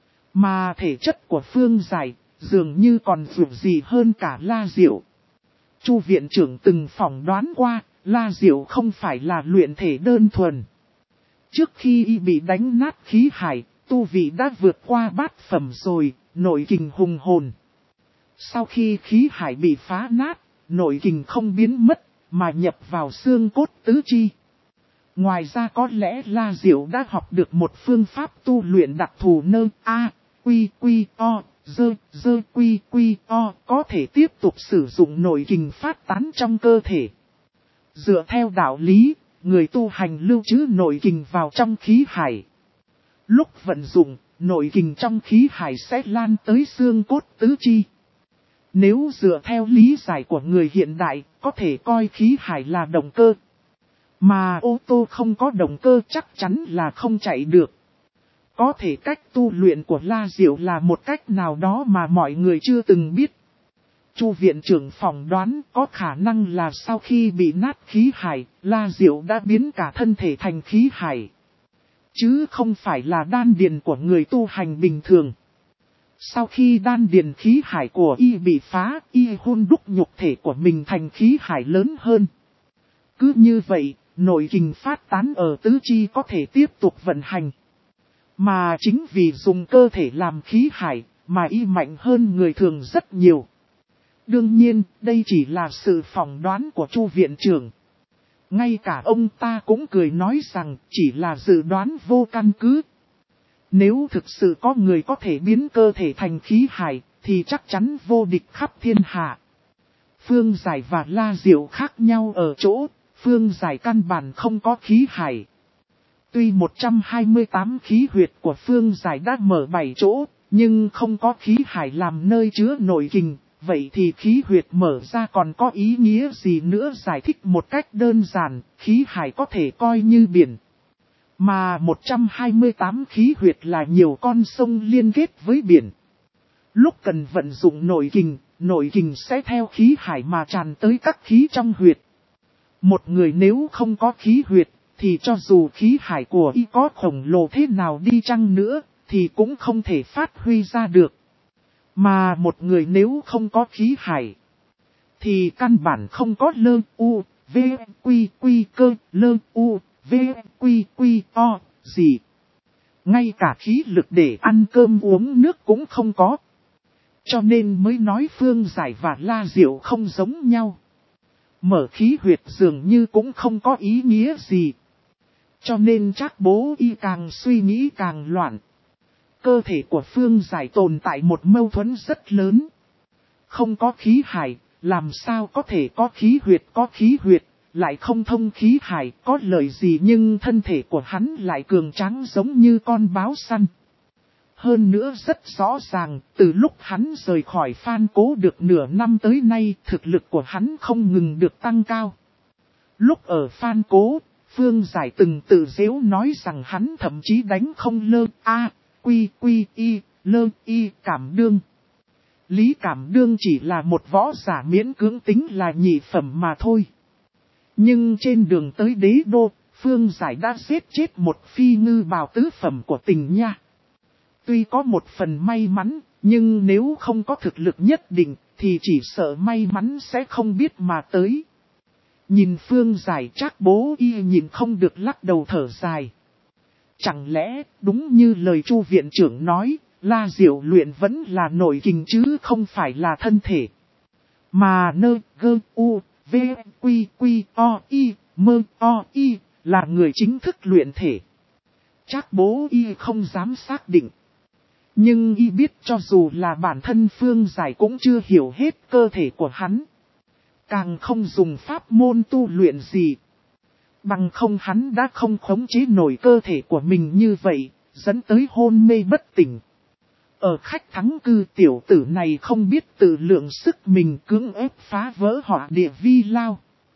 Mà thể chất của Phương Giải, dường như còn vượt gì hơn cả La Diệu. Chu viện trưởng từng phỏng đoán qua, La Diệu không phải là luyện thể đơn thuần. Trước khi y bị đánh nát khí hải, tu vị đã vượt qua bát phẩm rồi, nội kình hùng hồn. Sau khi khí hải bị phá nát, nội kình không biến mất, mà nhập vào xương cốt tứ chi. Ngoài ra có lẽ La Diệu đã học được một phương pháp tu luyện đặc thù nơ A, quy quy o, dơ quy quy o, có thể tiếp tục sử dụng nội kình phát tán trong cơ thể. Dựa theo đạo lý, người tu hành lưu trữ nội kình vào trong khí hải. Lúc vận dụng, nội kình trong khí hải sẽ lan tới xương cốt tứ chi. Nếu dựa theo lý giải của người hiện đại, có thể coi khí hải là động cơ. Mà ô tô không có động cơ chắc chắn là không chạy được. Có thể cách tu luyện của La Diệu là một cách nào đó mà mọi người chưa từng biết. Chu viện trưởng phỏng đoán có khả năng là sau khi bị nát khí hải, La Diệu đã biến cả thân thể thành khí hải. Chứ không phải là đan điền của người tu hành bình thường. Sau khi đan điền khí hải của y bị phá, y hun đúc nhục thể của mình thành khí hải lớn hơn. Cứ như vậy, nội kình phát tán ở tứ chi có thể tiếp tục vận hành. Mà chính vì dùng cơ thể làm khí hải, mà y mạnh hơn người thường rất nhiều. Đương nhiên, đây chỉ là sự phỏng đoán của Chu viện trưởng. Ngay cả ông ta cũng cười nói rằng chỉ là dự đoán vô căn cứ. Nếu thực sự có người có thể biến cơ thể thành khí hải, thì chắc chắn vô địch khắp thiên hạ. Phương Giải và La Diệu khác nhau ở chỗ, Phương Giải căn bản không có khí hải. Tuy 128 khí huyệt của Phương Giải đã mở 7 chỗ, nhưng không có khí hải làm nơi chứa nội kình. Vậy thì khí huyệt mở ra còn có ý nghĩa gì nữa? Giải thích một cách đơn giản, khí hải có thể coi như biển. Mà 128 khí huyệt là nhiều con sông liên kết với biển. Lúc cần vận dụng nội kình sẽ theo khí hải mà tràn tới các khí trong huyệt. Một người nếu không có khí huyệt, thì cho dù khí hải của y có khổng lồ thế nào đi chăng nữa, thì cũng không thể phát huy ra được. Mà một người nếu không có khí hải, thì căn bản không có lơ u, v, quy cơ, lơ u, v, quy o, gì. Ngay cả khí lực để ăn cơm uống nước cũng không có. Cho nên mới nói Phương Giải và La Diệu không giống nhau. Mở khí huyệt dường như cũng không có ý nghĩa gì. Cho nên Trác Bố Y càng suy nghĩ càng loạn. Cơ thể của Phương Giải tồn tại một mâu thuẫn rất lớn. Không có khí hải, làm sao có thể có khí huyệt, lại không thông khí hải, có lợi gì nhưng thân thể của hắn lại cường tráng giống như con báo săn. Hơn nữa rất rõ ràng, từ lúc hắn rời khỏi Phan Cố được nửa năm tới nay, thực lực của hắn không ngừng được tăng cao. Lúc ở Phan Cố, Phương Giải từng tự giễu nói rằng hắn thậm chí đánh không lơ a, quy y, lơ y Cảm Đương. Lý Cảm Đương chỉ là một võ giả miễn cưỡng tính là nhị phẩm mà thôi. Nhưng trên đường tới đế đô, Phương Giải đã giết chết một phi ngư bào tứ phẩm của Tình Nha. Tuy có một phần may mắn, nhưng nếu không có thực lực nhất định, thì chỉ sợ may mắn sẽ không biết mà tới. Nhìn Phương Giải, Trác Bố Y nhìn không được lắc đầu thở dài. Chẳng lẽ, đúng như lời Chu viện trưởng nói, La Diệu luyện vẫn là nội kình chứ không phải là thân thể. Mà nơ, gơ, u, v, quy, o, y, mơ, o, y, là người chính thức luyện thể. Trác Bố Y không dám xác định. Nhưng y biết cho dù là bản thân Phương Giải cũng chưa hiểu hết cơ thể của hắn. Càng không dùng pháp môn tu luyện gì. Bằng không hắn đã không khống chế nổi cơ thể của mình như vậy, dẫn tới hôn mê bất tỉnh. Ở khách thắng cư tiểu tử này không biết tự lượng sức mình cưỡng ép phá vỡ họa địa vi lao.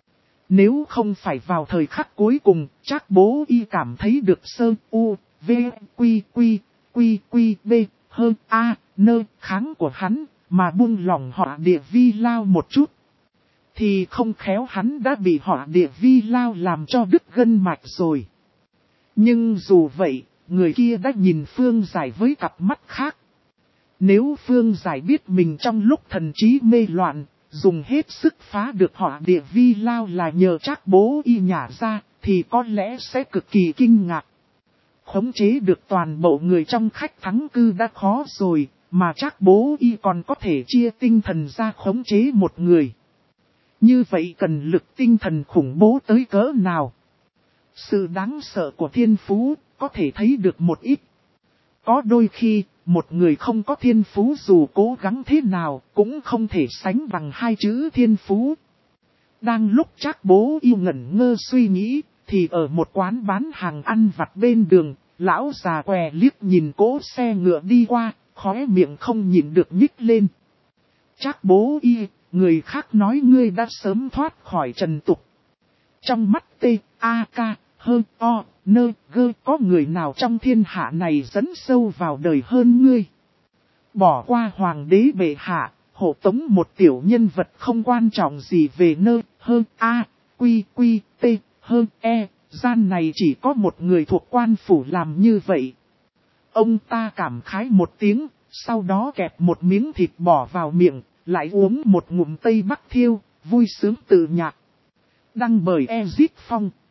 Nếu không phải vào thời khắc cuối cùng, Trác Bố Y cảm thấy được sơ u, v, quy, b, hơn a, nơ kháng của hắn, mà buông lỏng Hỏa Địa Vi Lao một chút. Thì không khéo hắn đã bị Hỏa Địa Vi Lao làm cho đứt gân mạch rồi. Nhưng dù vậy, người kia đã nhìn Phương Giải với cặp mắt khác. Nếu Phương Giải biết mình trong lúc thần trí mê loạn, dùng hết sức phá được Hỏa Địa Vi Lao là nhờ Trác Bố Y nhả ra, thì có lẽ sẽ cực kỳ kinh ngạc. Khống chế được toàn bộ người trong khách thắng cư đã khó rồi, mà Trác Bố Y còn có thể chia tinh thần ra khống chế một người. Như vậy cần lực tinh thần khủng bố tới cỡ nào? Sự đáng sợ của thiên phú có thể thấy được một ít. Có đôi khi, một người không có thiên phú dù cố gắng thế nào cũng không thể sánh bằng hai chữ thiên phú. Đang lúc Trác Bố Y ngẩn ngơ suy nghĩ, thì ở một quán bán hàng ăn vặt bên đường, lão già què liếc nhìn cỗ xe ngựa đi qua, khóe miệng không nhịn được nhích lên. Trác Bố Y, người khác nói ngươi đã sớm thoát khỏi trần tục. Trong mắt T.A.K. hơn O, nơ, gơ có người nào trong thiên hạ này dấn sâu vào đời hơn ngươi. Bỏ qua hoàng đế bệ hạ, hộ tống một tiểu nhân vật không quan trọng gì về nơ, hơn A, quy, T, hơn E, gian này chỉ có một người thuộc quan phủ làm như vậy. Ông ta cảm khái một tiếng, sau đó kẹp một miếng thịt bỏ vào miệng, lại uống một ngụm Tây Bắc Thiêu, vui sướng tự nhạc. Đăng bởi Ezit Phong.